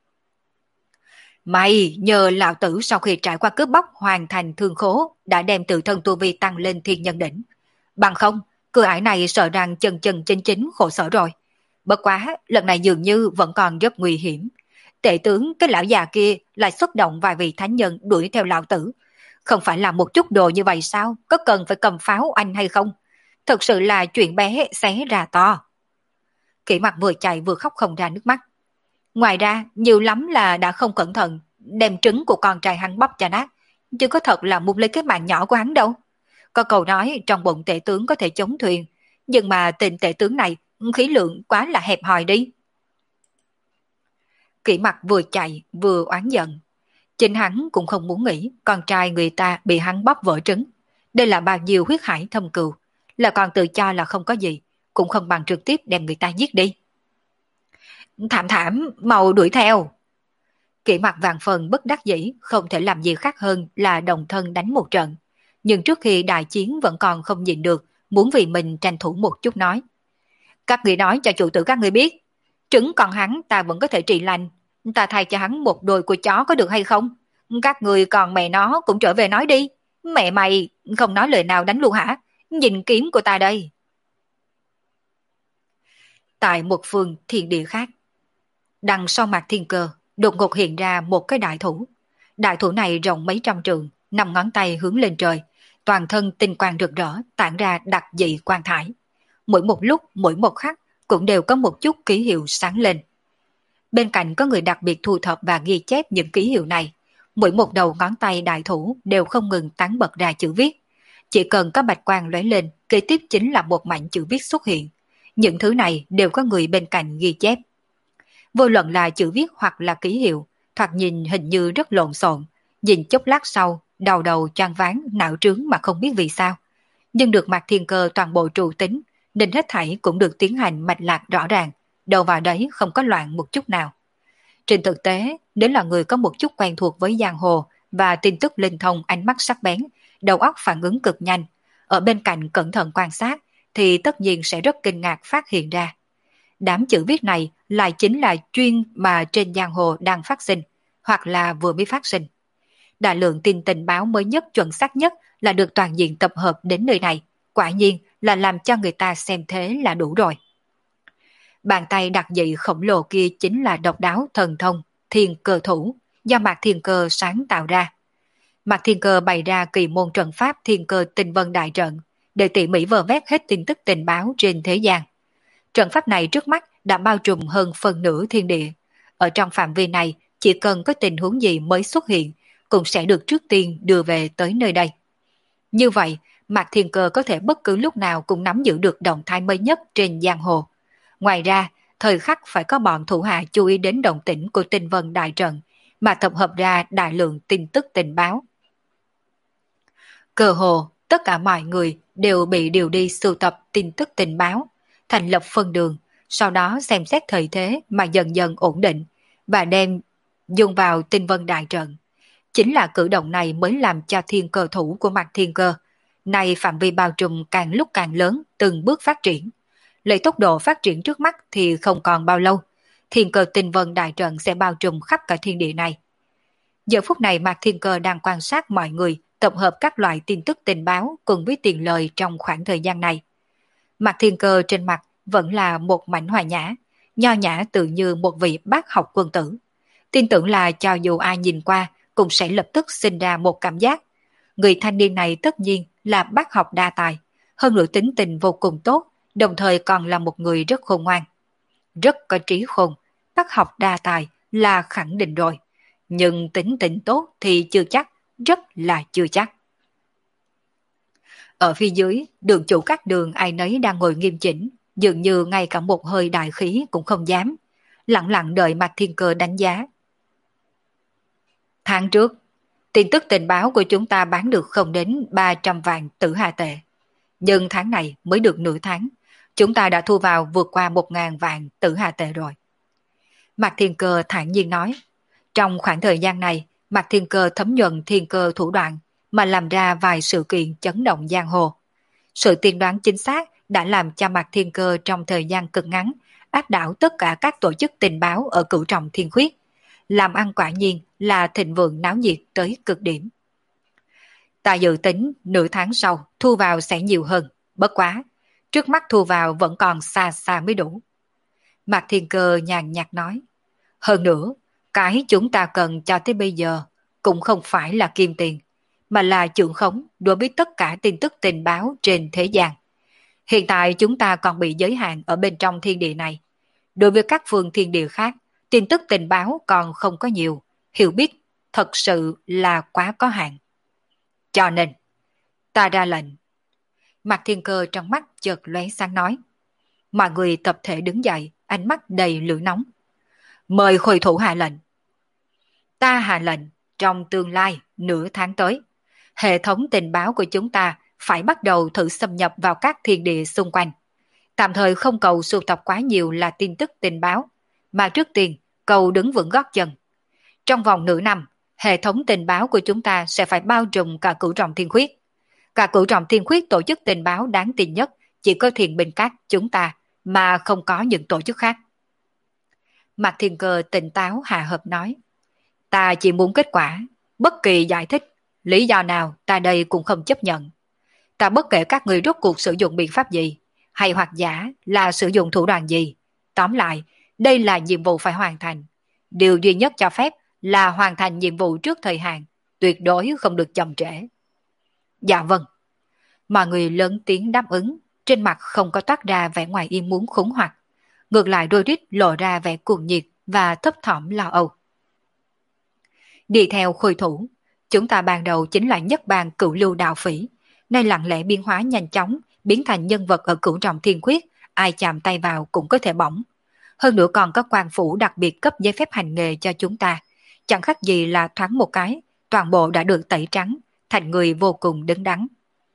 Mày nhờ lão tử sau khi trải qua cướp bóc hoàn thành thương khố đã đem tự thân tu vi tăng lên thiên nhân đỉnh. Bằng không, cửa ải này sợ rằng chân chân chính chính khổ sở rồi. Bất quá, lần này dường như vẫn còn rất nguy hiểm. Tể tướng cái lão già kia lại xuất động vài vị thánh nhân đuổi theo lão tử. Không phải là một chút đồ như vậy sao? Có cần phải cầm pháo anh hay không? Thực sự là chuyện bé xé ra to. Kỷ Mặc vừa chạy vừa khóc không ra nước mắt. Ngoài ra, nhiều lắm là đã không cẩn thận, đem trứng của con trai hắn bóp cho nát, chứ có thật là muốn lấy cái mạng nhỏ của hắn đâu. Có câu nói trong bụng tể tướng có thể chống thuyền, nhưng mà tên tể tướng này khí lượng quá là hẹp hòi đi. Kỷ Mặc vừa chạy vừa oán giận. Chính hắn cũng không muốn nghĩ con trai người ta bị hắn bóp vỡ trứng. Đây là bao nhiêu huyết hải thâm cừu, là còn tự cho là không có gì, cũng không bằng trực tiếp đem người ta giết đi. Thảm thảm, mau đuổi theo. Kỷ Mặc vàng phần bất đắc dĩ, không thể làm gì khác hơn là đồng thân đánh một trận. Nhưng trước khi đại chiến vẫn còn không nhịn được, muốn vì mình tranh thủ một chút nói. Các người nói cho chủ tử các người biết, trứng còn hắn ta vẫn có thể trị lành, ta thay cho hắn một đôi của chó có được hay không? Các người còn mẹ nó cũng trở về nói đi. Mẹ mày không nói lời nào đánh luôn hả? Nhìn kiếm của ta đây. Tại một phương thiên địa khác, đằng sau mặt thiên cơ, đột ngột hiện ra một cái đại thủ. Đại thủ này rộng mấy trăm trượng, năm ngón tay hướng lên trời, toàn thân tinh quang rực rỡ, tản ra đặc dị quang thải. Mỗi một lúc, mỗi một khắc cũng đều có một chút ký hiệu sáng lên. Bên cạnh có người đặc biệt thu thập và ghi chép những ký hiệu này. Mỗi một đầu ngón tay đại thủ đều không ngừng tán bật ra chữ viết. Chỉ cần có bạch quang lóe lên, kế tiếp chính là một mảnh chữ viết xuất hiện. Những thứ này đều có người bên cạnh ghi chép. Vô luận là chữ viết hoặc là ký hiệu, thoạt nhìn hình như rất lộn xộn. Nhìn chốc lát sau, đầu đầu choáng váng, não trướng mà không biết vì sao. Nhưng được Mạc Thiên Cơ toàn bộ trụ tính, nên hết thảy cũng được tiến hành mạch lạc rõ ràng, đầu vào đấy không có loạn một chút nào. Trên thực tế, nếu là người có một chút quen thuộc với giang hồ và tin tức linh thông, ánh mắt sắc bén, đầu óc phản ứng cực nhanh, ở bên cạnh cẩn thận quan sát, thì tất nhiên sẽ rất kinh ngạc phát hiện ra. Đám chữ viết này lại chính là chuyên mà trên giang hồ đang phát sinh, hoặc là vừa mới phát sinh. Đại lượng tin tình báo mới nhất, chuẩn xác nhất là được toàn diện tập hợp đến nơi này, quả nhiên là làm cho người ta xem thế là đủ rồi. Bàn tay đặc dị khổng lồ kia chính là độc đáo thần thông, thiên cơ thủ, do Mạc Thiên Cơ sáng tạo ra. Mạc Thiên Cơ bày ra kỳ môn trận pháp thiên cơ tinh vân đại trận, để tỉ mỉ vơ vét hết tin tức tình báo trên thế gian. Trận pháp này trước mắt đã bao trùm hơn phần nửa thiên địa. Ở trong phạm vi này, chỉ cần có tình huống gì mới xuất hiện, cũng sẽ được trước tiên đưa về tới nơi đây. Như vậy, Mạc Thiên Cơ có thể bất cứ lúc nào cũng nắm giữ được động thái mới nhất trên giang hồ. Ngoài ra, thời khắc phải có bọn thủ hạ chú ý đến động tĩnh của tinh vân đại trận, mà tập hợp ra đại lượng tin tức tình báo. Cơ hồ, tất cả mọi người đều bị điều đi sưu tập tin tức tình báo, thành lập phân đường, sau đó xem xét thời thế mà dần dần ổn định, và đem dùng vào tinh vân đại trận. Chính là cử động này mới làm cho thiên cơ thủ của Mạc Thiên Cơ, nay phạm vi bao trùm càng lúc càng lớn, từng bước phát triển. Lấy tốc độ phát triển trước mắt thì không còn bao lâu, thiên cơ tinh vân đại trận sẽ bao trùm khắp cả thiên địa này. Giờ phút này Mạc Thiên Cơ đang quan sát mọi người tập hợp các loại tin tức tình báo cùng với tiền lời trong khoảng thời gian này. Mạc Thiên Cơ trên mặt vẫn là một mảnh hòa nhã, nho nhã tự như một vị bác học quân tử. Tin tưởng là cho dù ai nhìn qua cũng sẽ lập tức sinh ra một cảm giác. Người thanh niên này tất nhiên là bác học đa tài, hơn nữa tính tình vô cùng tốt, đồng thời còn là một người rất khôn ngoan. Rất có trí khôn, bác học đa tài là khẳng định rồi. Nhưng tính tình tốt thì chưa chắc, rất là chưa chắc. Ở phía dưới, đường chủ các đường ai nấy đang ngồi nghiêm chỉnh, dường như ngay cả một hơi đại khí cũng không dám. Lặng lặng đợi Mạc Thiên Cơ đánh giá. Tháng trước, tin tức tình báo của chúng ta bán được không đến ba trăm vạn tử hà tệ. Nhưng tháng này mới được nửa tháng, chúng ta đã thu vào vượt qua một ngàn vạn tử hà tệ rồi. Mạc Thiên Cơ thản nhiên nói, trong khoảng thời gian này, Mạc Thiên Cơ thấm nhuần thiên cơ thủ đoạn mà làm ra vài sự kiện chấn động giang hồ. Sự tiên đoán chính xác đã làm cho Mạc Thiên Cơ trong thời gian cực ngắn áp đảo tất cả các tổ chức tình báo ở cửu trọng thiên khuyết. Làm ăn quả nhiên là thịnh vượng náo nhiệt tới cực điểm. Ta dự tính nửa tháng sau thu vào sẽ nhiều hơn, bất quá, trước mắt thu vào vẫn còn xa xa mới đủ. Mạc Thiên Cơ nhàn nhạt nói, hơn nữa, cái chúng ta cần cho tới bây giờ cũng không phải là kim tiền, mà là trưởng khống đối với tất cả tin tức tình báo trên thế gian. Hiện tại chúng ta còn bị giới hạn ở bên trong thiên địa này. Đối với các phương thiên địa khác, tin tức tình báo còn không có nhiều, hiểu biết thật sự là quá có hạn. Cho nên, ta ra lệnh. Mạc Thiên Cơ trong mắt chợt lóe sáng nói. Mọi người tập thể đứng dậy, ánh mắt đầy lửa nóng. Mời khôi thủ hạ lệnh. Ta hạ lệnh, trong tương lai, nửa tháng tới, hệ thống tình báo của chúng ta phải bắt đầu thử xâm nhập vào các thiên địa xung quanh. Tạm thời không cầu sưu tập quá nhiều là tin tức tình báo, mà trước tiên cầu đứng vững gót chân. Trong vòng nửa năm, hệ thống tình báo của chúng ta sẽ phải bao trùm cả cửu trọng thiên khuyết. Cả cửu trọng thiên khuyết tổ chức tình báo đáng tin nhất chỉ có Thiền Binh Các chúng ta, mà không có những tổ chức khác. Mạc Thiên Cơ tỉnh táo hạ hợp nói. Ta chỉ muốn kết quả, bất kỳ giải thích, lý do nào ta đây cũng không chấp nhận. Ta bất kể các người rốt cuộc sử dụng biện pháp gì, hay hoặc giả là sử dụng thủ đoạn gì. Tóm lại, đây là nhiệm vụ phải hoàn thành. Điều duy nhất cho phép là hoàn thành nhiệm vụ trước thời hạn, tuyệt đối không được chậm trễ. Dạ vâng. Mọi người lớn tiếng đáp ứng, trên mặt không có toát ra vẻ ngoài ý muốn khủng hoảng. Ngược lại đôi rít lộ ra vẻ cuồng nhiệt và thấp thỏm lo âu. Đi theo khôi thủ, chúng ta ban đầu chính là nhất bang cửu lưu đạo phỉ, nay lặng lẽ biến hóa nhanh chóng, biến thành nhân vật ở cửu trọng thiên quyết, ai chạm tay vào cũng có thể bỏng. Hơn nữa còn có quan phủ đặc biệt cấp giấy phép hành nghề cho chúng ta, chẳng khác gì là thoáng một cái, toàn bộ đã được tẩy trắng, thành người vô cùng đứng đắn.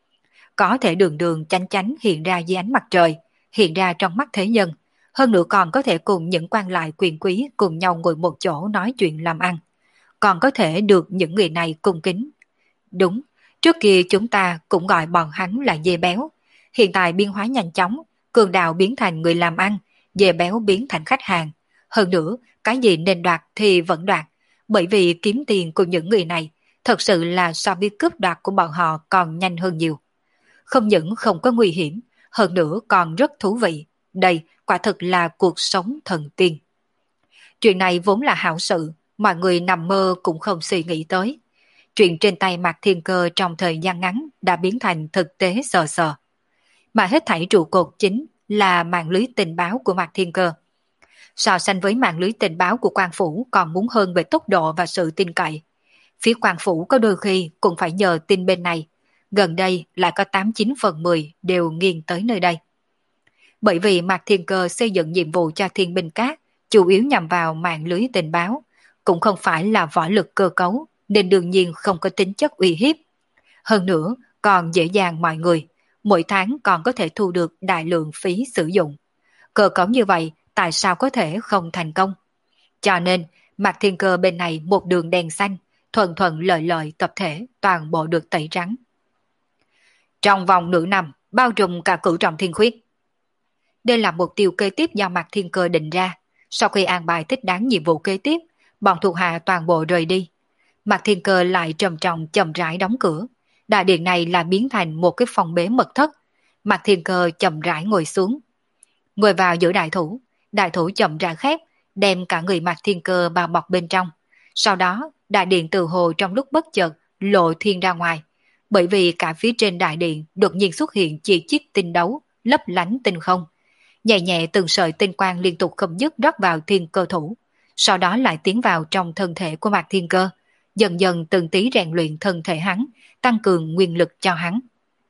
Có thể đường đường chánh chánh hiện ra dưới ánh mặt trời, hiện ra trong mắt thế nhân, hơn nữa còn có thể cùng những quan lại quyền quý cùng nhau ngồi một chỗ nói chuyện làm ăn, còn có thể được những người này cung kính. Đúng, trước kia chúng ta cũng gọi bọn hắn là dê béo, hiện tại biến hóa nhanh chóng, cường đạo biến thành người làm ăn, dê béo biến thành khách hàng. Hơn nữa, cái gì nên đoạt thì vẫn đoạt, bởi vì kiếm tiền của những người này thật sự là so với cướp đoạt của bọn họ còn nhanh hơn nhiều. Không những không có nguy hiểm, hơn nữa còn rất thú vị. Đây quả thực là cuộc sống thần tiên. Chuyện này vốn là hảo sự, mọi người nằm mơ cũng không suy nghĩ tới. Chuyện trên tay Mạc Thiên Cơ trong thời gian ngắn đã biến thành thực tế sờ sờ. Mà hết thảy trụ cột chính là mạng lưới tình báo của Mạc Thiên Cơ. So sánh với mạng lưới tình báo của quan phủ còn muốn hơn về tốc độ và sự tin cậy. Phía quan phủ có đôi khi cũng phải nhờ tin bên này, gần đây lại có tám chín phần mười đều nghiêng tới nơi đây. Bởi vì Mạc Thiên Cơ xây dựng nhiệm vụ cho Thiên Binh Các chủ yếu nhằm vào mạng lưới tình báo, cũng không phải là võ lực cơ cấu, nên đương nhiên không có tính chất uy hiếp. Hơn nữa, còn dễ dàng mọi người, mỗi tháng còn có thể thu được đại lượng phí sử dụng. Cơ cấu như vậy, tại sao có thể không thành công? Cho nên, Mạc Thiên Cơ bên này một đường đèn xanh, thuận thuận lợi lợi tập thể, toàn bộ được tẩy trắng. Trong vòng nửa năm, bao trùm cả cửu trọng thiên khuyết. Đây là mục tiêu kế tiếp do Mạc Thiên Cơ định ra. Sau khi an bài thích đáng nhiệm vụ kế tiếp, bọn thuộc hạ toàn bộ rời đi. Mạc Thiên Cơ lại trầm trọng chậm rãi đóng cửa. Đại điện này là biến thành một cái phòng bế mật thất. Mạc Thiên Cơ chậm rãi ngồi xuống. Ngồi vào giữa đại thủ, đại thủ chậm rãi khép, đem cả người Mạc Thiên Cơ bao bọc bên trong. Sau đó, đại điện từ hồ trong lúc bất chợt lộ thiên ra ngoài. Bởi vì cả phía trên đại điện đột nhiên xuất hiện chi chít tinh đấu, lấp lánh tinh không. Nhẹ nhẹ từng sợi tinh quang liên tục không dứt rót vào Thiên Cơ thủ, sau đó lại tiến vào trong thân thể của Mạc Thiên Cơ, dần dần từng tí rèn luyện thân thể hắn, tăng cường nguyên lực cho hắn.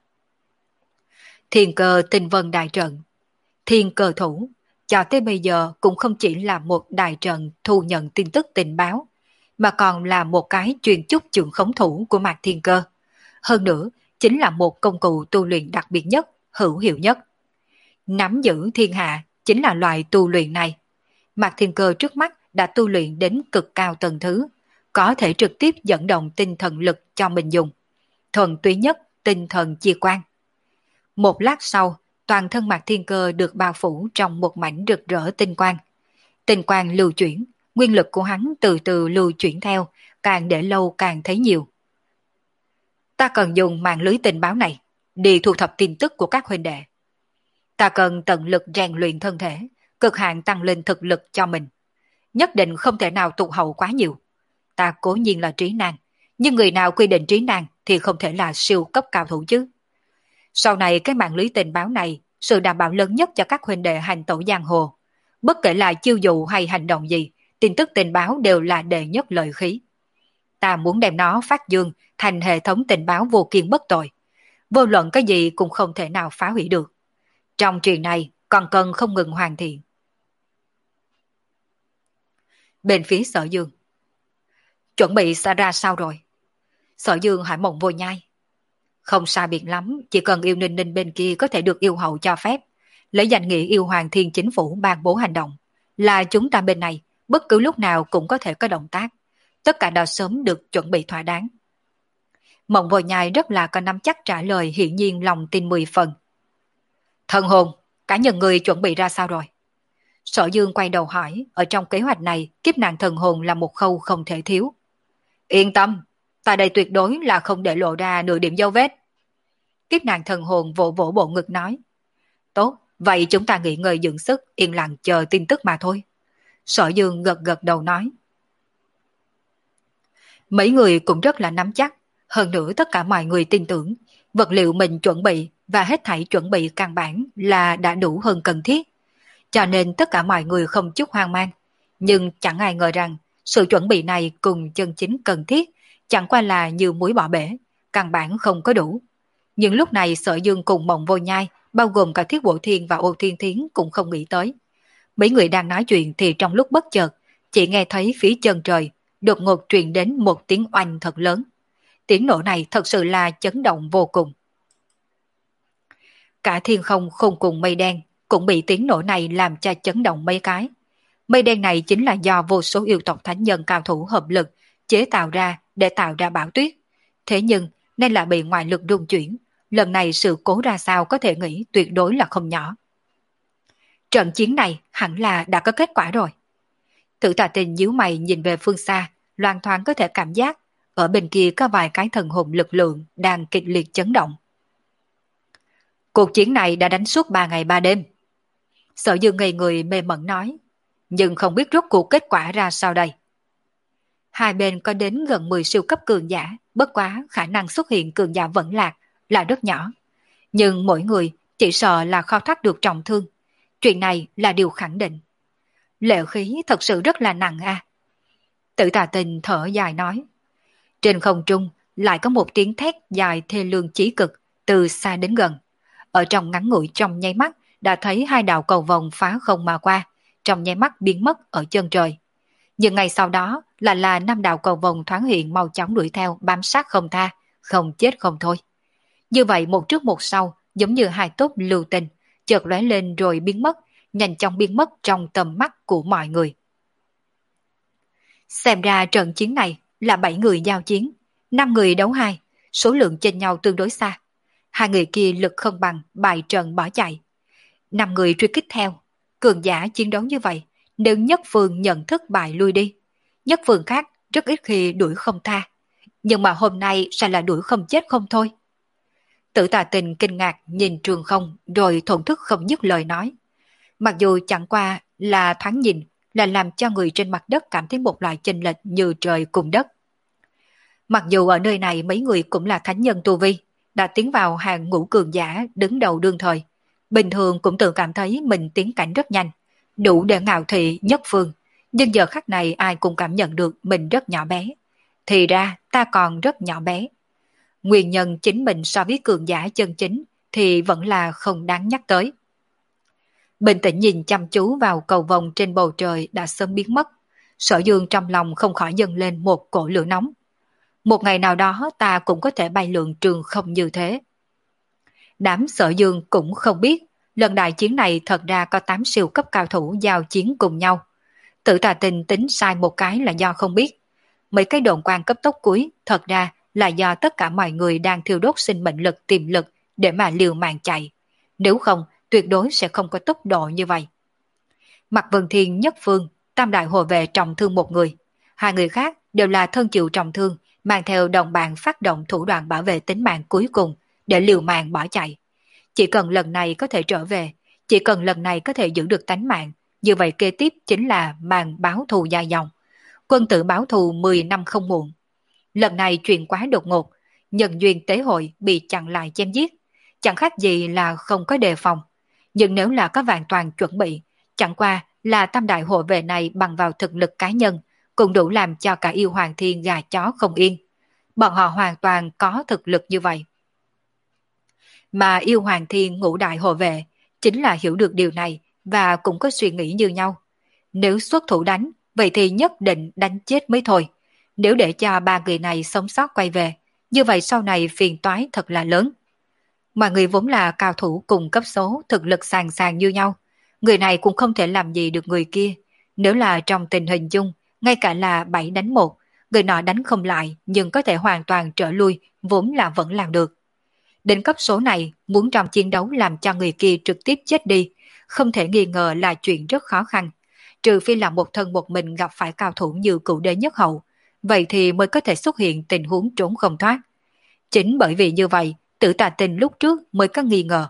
Thiên Cơ tinh vân đại trận. Thiên Cơ thủ, cho tới bây giờ cũng không chỉ là một đại trận thu nhận tin tức tình báo, mà còn là một cái truyền chúc trưởng khống thủ của Mạc Thiên Cơ. Hơn nữa, chính là một công cụ tu luyện đặc biệt nhất, hữu hiệu nhất. Nắm giữ thiên hạ chính là loại tu luyện này. Mạc Thiên Cơ trước mắt đã tu luyện đến cực cao tầng thứ, có thể trực tiếp dẫn động tinh thần lực cho mình dùng. Thuần túy nhất tinh thần chia quan. Một lát sau, toàn thân Mạc Thiên Cơ được bao phủ trong một mảnh rực rỡ tinh quang. Tinh quang lưu chuyển, nguyên lực của hắn từ từ lưu chuyển theo, càng để lâu càng thấy nhiều. Ta cần dùng mạng lưới tình báo này đi thu thập tin tức của các huynh đệ. Ta cần tận lực rèn luyện thân thể, cực hạn tăng lên thực lực cho mình. Nhất định không thể nào tụt hậu quá nhiều. Ta cố nhiên là trí năng, nhưng người nào quy định trí năng thì không thể là siêu cấp cao thủ chứ. Sau này cái mạng lưới tình báo này, sự đảm bảo lớn nhất cho các huynh đệ hành tẩu giang hồ. Bất kể là chiêu dụ hay hành động gì, tin tức tình báo đều là đệ nhất lợi khí. Ta muốn đem nó phát dương thành hệ thống tình báo vô kiên bất tội. Vô luận cái gì cũng không thể nào phá hủy được. Trong chuyện này còn cần không ngừng hoàn thiện. Bên phía Sở Dương, chuẩn bị xảy ra sao rồi? Sở Dương hỏi Mộng Vô Nhai. Không sai biệt lắm, chỉ cần yêu ninh ninh bên kia có thể được yêu hậu cho phép, lấy danh nghĩa yêu hoàng thiên chính phủ ban bố hành động, là chúng ta bên này bất cứ lúc nào cũng có thể có động tác. Tất cả đã sớm được chuẩn bị thỏa đáng. Mộng Vô Nhai rất là có nắm chắc trả lời, hiển nhiên lòng tin mười phần. Thần hồn, cá nhân người chuẩn bị ra sao rồi? Sở Dương quay đầu hỏi, ở trong kế hoạch này, kiếp nạn thần hồn là một khâu không thể thiếu. Yên tâm, tại đây tuyệt đối là không để lộ ra nửa điểm dấu vết. Kiếp nạn thần hồn vỗ vỗ bộ ngực nói. Tốt, vậy chúng ta nghỉ ngơi dưỡng sức, yên lặng chờ tin tức mà thôi. Sở Dương gật gật đầu nói. Mấy người cũng rất là nắm chắc, hơn nữa tất cả mọi người tin tưởng, vật liệu mình chuẩn bị và hết thảy chuẩn bị căn bản là đã đủ hơn cần thiết. Cho nên tất cả mọi người không chút hoang mang, nhưng chẳng ai ngờ rằng sự chuẩn bị này cùng chân chính cần thiết chẳng qua là như muối bỏ bể, căn bản không có đủ. Nhưng lúc này Sở Dương cùng Mộng Vô Nhai, bao gồm cả Thiết Bộ Thiên và Ô Thiên Thiến cũng không nghĩ tới. Mấy người đang nói chuyện thì trong lúc bất chợt, chỉ nghe thấy phía chân trời đột ngột truyền đến một tiếng oanh thật lớn. Tiếng nổ này thật sự là chấn động vô cùng. Cả thiên không không cùng mây đen cũng bị tiếng nổ này làm cho chấn động mấy cái. Mây đen này chính là do vô số yêu tộc thánh nhân cao thủ hợp lực chế tạo ra để tạo ra bão tuyết. Thế nhưng nên là bị ngoại lực rung chuyển, lần này sự cố ra sao có thể nghĩ tuyệt đối là không nhỏ. Trận chiến này hẳn là đã có kết quả rồi. Tử Tà Tình nhíu mày nhìn về phương xa, loan thoáng có thể cảm giác ở bên kia có vài cái thần hồn lực lượng đang kịch liệt chấn động. Cuộc chiến này đã đánh suốt ba ngày ba đêm. Sở Dương ngây người mê mẩn nói, nhưng không biết rốt cuộc kết quả ra sao đây. Hai bên có đến gần mười siêu cấp cường giả, bất quá khả năng xuất hiện cường giả vẫn lạc là rất nhỏ. Nhưng mỗi người chỉ sợ là kho thác được trọng thương. Chuyện này là điều khẳng định. Lệ khí thật sự rất là nặng a. À. Tử Tà Tình thở dài nói. Trên không trung lại có một tiếng thét dài thê lương chí cực từ xa đến gần. Ở trong ngắn ngủi trong nháy mắt đã thấy hai đạo cầu vồng phá không mà qua, trong nháy mắt biến mất ở chân trời. Nhưng ngay sau đó là là năm đạo cầu vồng thoáng hiện mau chóng đuổi theo, bám sát không tha, không chết không thôi. Như vậy một trước một sau, giống như hai tốp lưu tình, chợt lóe lên rồi biến mất, nhanh chóng biến mất trong tầm mắt của mọi người. Xem ra trận chiến này là bảy người giao chiến, năm người đấu hai, số lượng chênh nhau tương đối xa. Hai người kia lực không bằng, bại trận bỏ chạy. Năm người truy kích theo, cường giả chiến đấu như vậy, nếu nhất phương nhận thức bại lui đi, nhất phương khác rất ít khi đuổi không tha. Nhưng mà hôm nay sẽ là đuổi không chết không thôi. Tử Tà Tình kinh ngạc nhìn trường không rồi thổn thức không dứt lời nói. Mặc dù chẳng qua là thoáng nhìn là làm cho người trên mặt đất cảm thấy một loại chênh lệch như trời cùng đất. Mặc dù ở nơi này mấy người cũng là thánh nhân tu vi, đã tiến vào hàng ngũ cường giả đứng đầu đương thời, bình thường cũng tự cảm thấy mình tiến cảnh rất nhanh, đủ để ngạo thị nhất phương, nhưng giờ khắc này ai cũng cảm nhận được mình rất nhỏ bé. Thì ra ta còn rất nhỏ bé. Nguyên nhân chính mình so với cường giả chân chính thì vẫn là không đáng nhắc tới. Bình tĩnh nhìn chăm chú vào cầu vồng trên bầu trời đã sớm biến mất, Sở Dương trong lòng không khỏi dâng lên một cổ lửa nóng. Một ngày nào đó ta cũng có thể bay lượn trường không như thế. Đám Sở Dương cũng không biết, lần đại chiến này thật ra có tám siêu cấp cao thủ giao chiến cùng nhau. Tử Tà Tình tính sai một cái là do không biết. Mấy cái đồn quan cấp tốc cuối thật ra là do tất cả mọi người đang thiêu đốt sinh mệnh lực tiềm lực để mà liều mạng chạy. Nếu không, tuyệt đối sẽ không có tốc độ như vậy. Mạc Vân Thiên nhất phương, tam đại hộ vệ trọng thương một người. Hai người khác đều là thân chịu trọng thương, mang theo đồng bạn phát động thủ đoạn bảo vệ tính mạng cuối cùng để liều mạng bỏ chạy. Chỉ cần lần này có thể trở về, chỉ cần lần này có thể giữ được tánh mạng, như vậy kế tiếp chính là màn báo thù dài dòng. Quân tử báo thù mười năm không muộn. Lần này chuyện quá đột ngột, nhân duyên tế hội bị chặn lại chém giết, chẳng khác gì là không có đề phòng. Nhưng nếu là có vạn toàn chuẩn bị, chẳng qua là tam đại hộ vệ này bằng vào thực lực cá nhân cũng đủ làm cho cả yêu hoàng thiên gà chó không yên. Bọn họ hoàn toàn có thực lực như vậy. Mà yêu hoàng thiên ngũ đại hộ vệ chính là hiểu được điều này và cũng có suy nghĩ như nhau. Nếu xuất thủ đánh, vậy thì nhất định đánh chết mới thôi. Nếu để cho ba người này sống sót quay về, như vậy sau này phiền toái thật là lớn. Mọi người vốn là cao thủ cùng cấp số, thực lực sàn sàn như nhau. Người này cũng không thể làm gì được người kia. Nếu là trong tình hình chung, ngay cả là bảy đánh một, người nọ đánh không lại nhưng có thể hoàn toàn trở lui, vốn là vẫn làm được. Đến cấp số này, muốn trong chiến đấu làm cho người kia trực tiếp chết đi, không thể nghi ngờ là chuyện rất khó khăn. Trừ phi là một thân một mình gặp phải cao thủ như cựu đế nhất hậu, vậy thì mới có thể xuất hiện tình huống trốn không thoát. Chính bởi vì như vậy, Tử Tà Tinh lúc trước mới có nghi ngờ.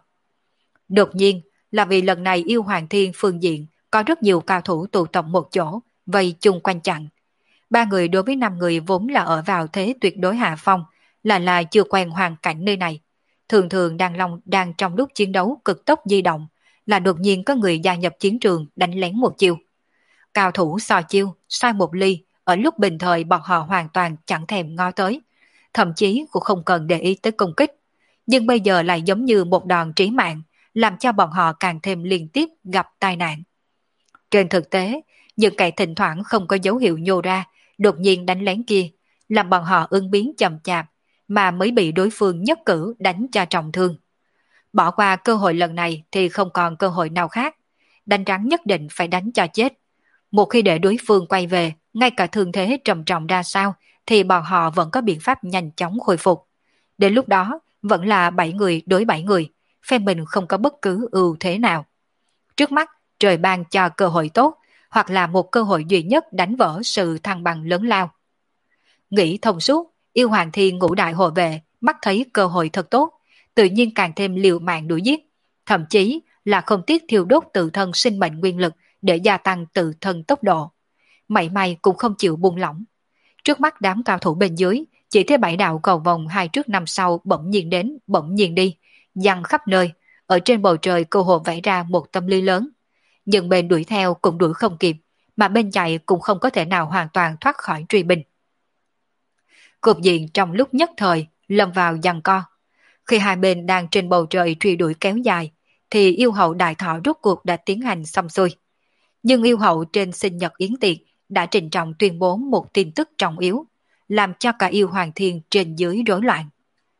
Đột nhiên, là vì lần này yêu hoàng thiên phương diện có rất nhiều cao thủ tụ tập một chỗ, vây chung quanh chặn. Ba người đối với năm người vốn là ở vào thế tuyệt đối hạ phong, là là chưa quen hoàn cảnh nơi này. Thường thường đang long đang trong lúc chiến đấu cực tốc di động, là đột nhiên có người gia nhập chiến trường đánh lén một chiêu. Cao thủ so chiêu, sai một ly, ở lúc bình thời bọn họ hoàn toàn chẳng thèm ngó tới, thậm chí cũng không cần để ý tới công kích. Nhưng bây giờ lại giống như một đòn trí mạng, làm cho bọn họ càng thêm liên tiếp gặp tai nạn. Trên thực tế, những kẻ thỉnh thoảng không có dấu hiệu nhô ra, đột nhiên đánh lén kia, làm bọn họ ứng biến chậm chạp, mà mới bị đối phương nhất cử đánh cho trọng thương. Bỏ qua cơ hội lần này thì không còn cơ hội nào khác, đánh rắn nhất định phải đánh cho chết. Một khi để đối phương quay về, ngay cả thương thế trầm trọng ra sao, thì bọn họ vẫn có biện pháp nhanh chóng khôi phục. Đến lúc đó, vẫn là bảy người đối bảy người, phe mình không có bất cứ ưu thế nào. Trước mắt, trời ban cho cơ hội tốt, hoặc là một cơ hội duy nhất đánh vỡ sự thăng bằng lớn lao. Nghĩ thông suốt, yêu hoàng thiên ngũ đại hộ vệ, mắt thấy cơ hội thật tốt, tự nhiên càng thêm liều mạng đuổi giết, thậm chí là không tiếc thiêu đốt tự thân sinh mệnh nguyên lực để gia tăng tự thân tốc độ. Mảy may cũng không chịu buông lỏng. Trước mắt đám cao thủ bên dưới, chỉ thấy bảy đạo cầu vòng hai trước năm sau bỗng nhiên đến, bỗng nhiên đi, giăng khắp nơi, ở trên bầu trời cơ hồ vẽ ra một tâm lý lớn. Nhưng bên đuổi theo cũng đuổi không kịp, mà bên chạy cũng không có thể nào hoàn toàn thoát khỏi truy binh. Cục diện trong lúc nhất thời, lâm vào giằng co. Khi hai bên đang trên bầu trời truy đuổi kéo dài, thì yêu hậu đại thọ rốt cuộc đã tiến hành xong xuôi. Nhưng yêu hậu trên sinh nhật yến tiệc đã trịnh trọng tuyên bố một tin tức trọng yếu, làm cho cả yêu hoàng thiên trên dưới rối loạn.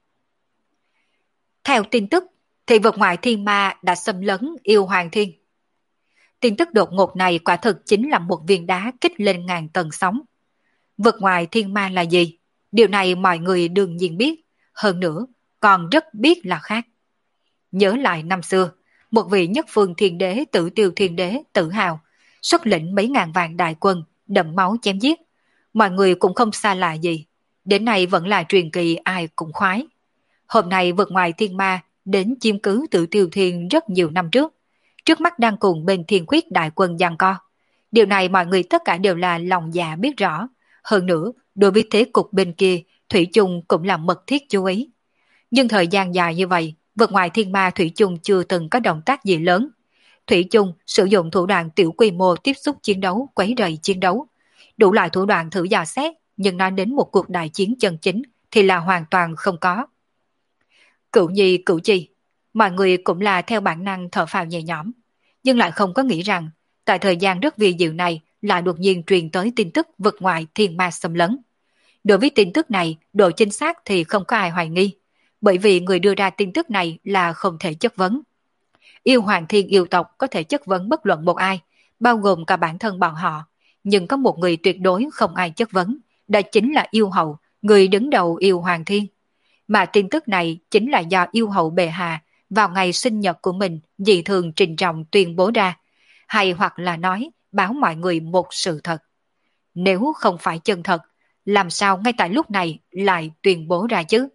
Theo tin tức, thì vực ngoại thiên ma đã xâm lấn yêu hoàng thiên. Tin tức đột ngột này quả thực chính là một viên đá kích lên ngàn tầng sóng. Vực ngoại thiên ma là gì? Điều này mọi người đương nhiên biết, hơn nữa còn rất biết là khác. Nhớ lại năm xưa, một vị nhất phương thiên đế Tử Tiêu thiên đế tự hào, xuất lĩnh mấy ngàn vạn đại quân, đẫm máu chém giết. Mọi người cũng không xa lạ gì, đến nay vẫn là truyền kỳ ai cũng khoái. Hôm nay vực ngoại thiên ma đến chiếm cứ Tử Tiêu thiên rất nhiều năm trước, trước mắt đang cùng bên thiên khuyết đại quân giằng co. Điều này mọi người tất cả đều là lòng dạ biết rõ, hơn nữa đối với thế cục bên kia, thủy chung cũng là mật thiết chú ý. Nhưng thời gian dài như vậy, vực ngoại thiên ma thủy chung chưa từng có động tác gì lớn. Thủy chung sử dụng thủ đoạn tiểu quy mô tiếp xúc chiến đấu, quấy rầy chiến đấu. Đủ loại thủ đoạn thử dò xét, nhưng nói đến một cuộc đại chiến chân chính thì là hoàn toàn không có. Cửu nhi cửu chi, mọi người cũng là theo bản năng thở phào nhẹ nhõm, nhưng lại không có nghĩ rằng tại thời gian rất vi diệu này lại đột nhiên truyền tới tin tức vực ngoại thiên ma xâm lấn. Đối với tin tức này, độ chính xác thì không có ai hoài nghi, bởi vì người đưa ra tin tức này là không thể chất vấn. Yêu hoàng thiên yêu tộc có thể chất vấn bất luận một ai, bao gồm cả bản thân bọn họ, nhưng có một người tuyệt đối không ai chất vấn, đó chính là yêu hậu, người đứng đầu yêu hoàng thiên. Mà tin tức này chính là do yêu hậu bệ hạ vào ngày sinh nhật của mình dị thường trình trọng tuyên bố ra, hay hoặc là nói báo mọi người một sự thật. Nếu không phải chân thật, làm sao ngay tại lúc này lại tuyên bố ra chứ?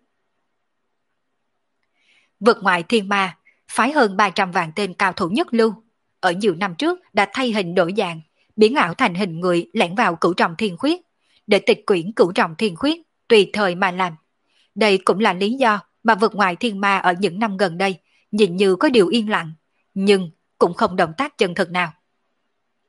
Vực ngoại thiên ma phái hơn ba trăm vạn tên cao thủ nhất lưu, ở nhiều năm trước đã thay hình đổi dạng, biến ảo thành hình người lẻn vào cửu trọng thiên khuyết, để tịch quyển cửu trọng thiên khuyết, tùy thời mà làm. Đây cũng là lý do mà vực ngoại thiên ma ở những năm gần đây nhìn như có điều yên lặng, nhưng cũng không động tác chân thực nào.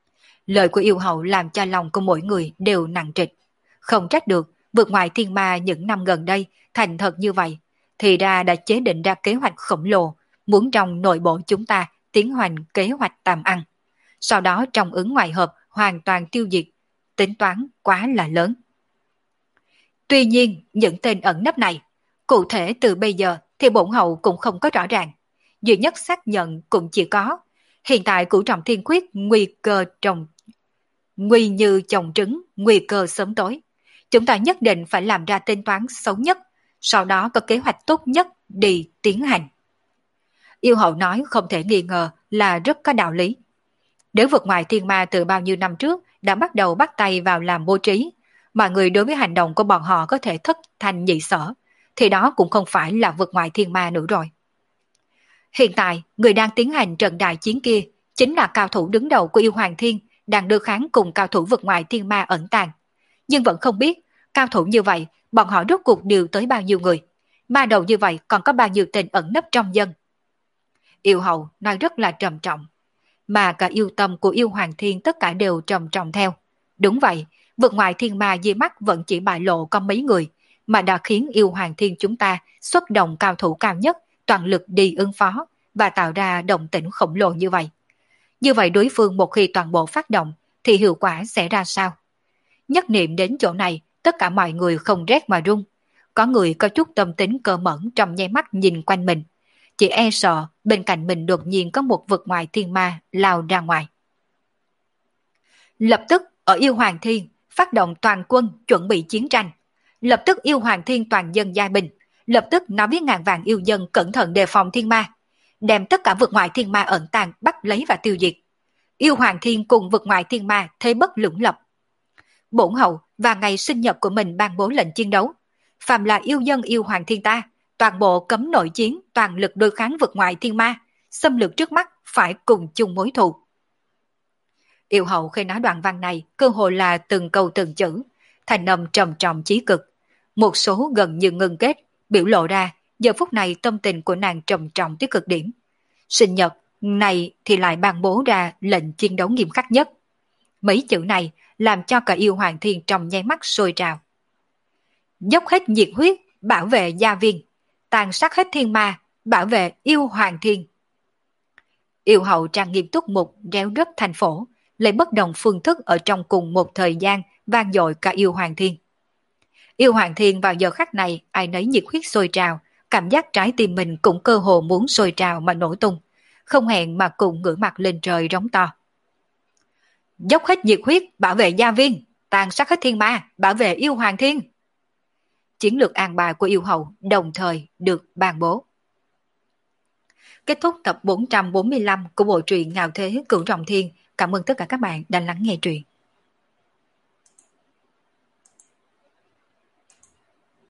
Lời của yêu hậu làm cho lòng của mỗi người đều nặng trịch. Không trách được, vượt ngoài thiên ma những năm gần đây thành thật như vậy, thì ra đã chế định ra kế hoạch khổng lồ, muốn trong nội bộ chúng ta tiến hành kế hoạch tàm ăn. Sau đó trong ứng ngoại hợp hoàn toàn tiêu diệt, tính toán quá là lớn. Tuy nhiên, những tên ẩn nấp này, cụ thể từ bây giờ thì bổn hậu cũng không có rõ ràng. Duy nhất xác nhận cũng chỉ có, hiện tại cửu trọng thiên quyết nguy cơ trồng, nguy như trồng trứng, nguy cơ sớm tối. Chúng ta nhất định phải làm ra tính toán xấu nhất, sau đó có kế hoạch tốt nhất đi tiến hành. Yêu hậu nói không thể nghi ngờ là rất có đạo lý. Nếu vượt ngoài thiên ma từ bao nhiêu năm trước đã bắt đầu bắt tay vào làm bố trí, mà người đối với hành động của bọn họ có thể thất thành nhị sở, thì đó cũng không phải là vượt ngoài thiên ma nữa rồi. Hiện tại, người đang tiến hành trận đại chiến kia chính là cao thủ đứng đầu của yêu hoàng thiên, đang đưa kháng cùng cao thủ vượt ngoài thiên ma ẩn tàng. Nhưng vẫn không biết, cao thủ như vậy, bọn họ rốt cuộc đều tới bao nhiêu người. Ma đầu như vậy còn có bao nhiêu tên ẩn nấp trong dân. Yêu hậu nói rất là trầm trọng, mà cả yêu tâm của yêu hoàng thiên tất cả đều trầm trọng theo. Đúng vậy, vượt ngoài thiên ma dưới mắt vẫn chỉ bại lộ có mấy người, mà đã khiến yêu hoàng thiên chúng ta xuất động cao thủ cao nhất, toàn lực đi ứng phó, và tạo ra động tĩnh khổng lồ như vậy. Như vậy đối phương một khi toàn bộ phát động, thì hiệu quả sẽ ra sao? Nhất niệm đến chỗ này, tất cả mọi người không rét mà run. Có người có chút tâm tính cơ mẫn trong nháy mắt nhìn quanh mình, chỉ e sợ bên cạnh mình đột nhiên có một vực ngoài thiên ma lao ra ngoài. Lập tức ở yêu hoàng thiên phát động toàn quân chuẩn bị chiến tranh. Lập tức yêu hoàng thiên toàn dân giai bình. Lập tức nói với ngàn vạn yêu dân cẩn thận đề phòng thiên ma, đem tất cả vực ngoài thiên ma ẩn tàng bắt lấy và tiêu diệt. Yêu hoàng thiên cùng vực ngoài thiên ma thế bất lưỡng lập. Bổn hậu và ngày sinh nhật của mình ban bố lệnh chiến đấu. Phàm là yêu dân yêu hoàng thiên ta, toàn bộ cấm nội chiến, toàn lực đối kháng vực ngoài thiên ma, xâm lược trước mắt phải cùng chung mối thù. Yêu hậu khi nói đoạn văn này, cơ hội là từng câu từng chữ, thành âm trầm trọng chí cực. Một số gần như ngừng kết, biểu lộ ra, giờ phút này tâm tình của nàng trầm trọng tới cực điểm. Sinh nhật này thì lại ban bố ra lệnh chiến đấu nghiêm khắc nhất. Mấy chữ này làm cho cả yêu hoàng thiên trong nháy mắt sôi trào. Dốc hết nhiệt huyết, bảo vệ gia viên, tàn sát hết thiên ma, bảo vệ yêu hoàng thiên. Yêu hậu trang nghiêm túc mục réo rứt thành phổ, lấy bất đồng phương thức ở trong cùng một thời gian vang dội cả yêu hoàng thiên. Yêu hoàng thiên vào giờ khắc này ai nấy nhiệt huyết sôi trào, cảm giác trái tim mình cũng cơ hồ muốn sôi trào mà nổ tung, không hẹn mà cùng ngửa mặt lên trời rống to. Dốc hết nhiệt huyết, bảo vệ gia viên, tàn sát hết thiên ma, bảo vệ yêu hoàng thiên. Chiến lược an bài của yêu hậu đồng thời được ban bố. Kết thúc tập bốn trăm bốn mươi lăm của bộ truyện Ngạo Thế Cửu Trọng Thiên. Cảm ơn tất cả các bạn đã lắng nghe truyện.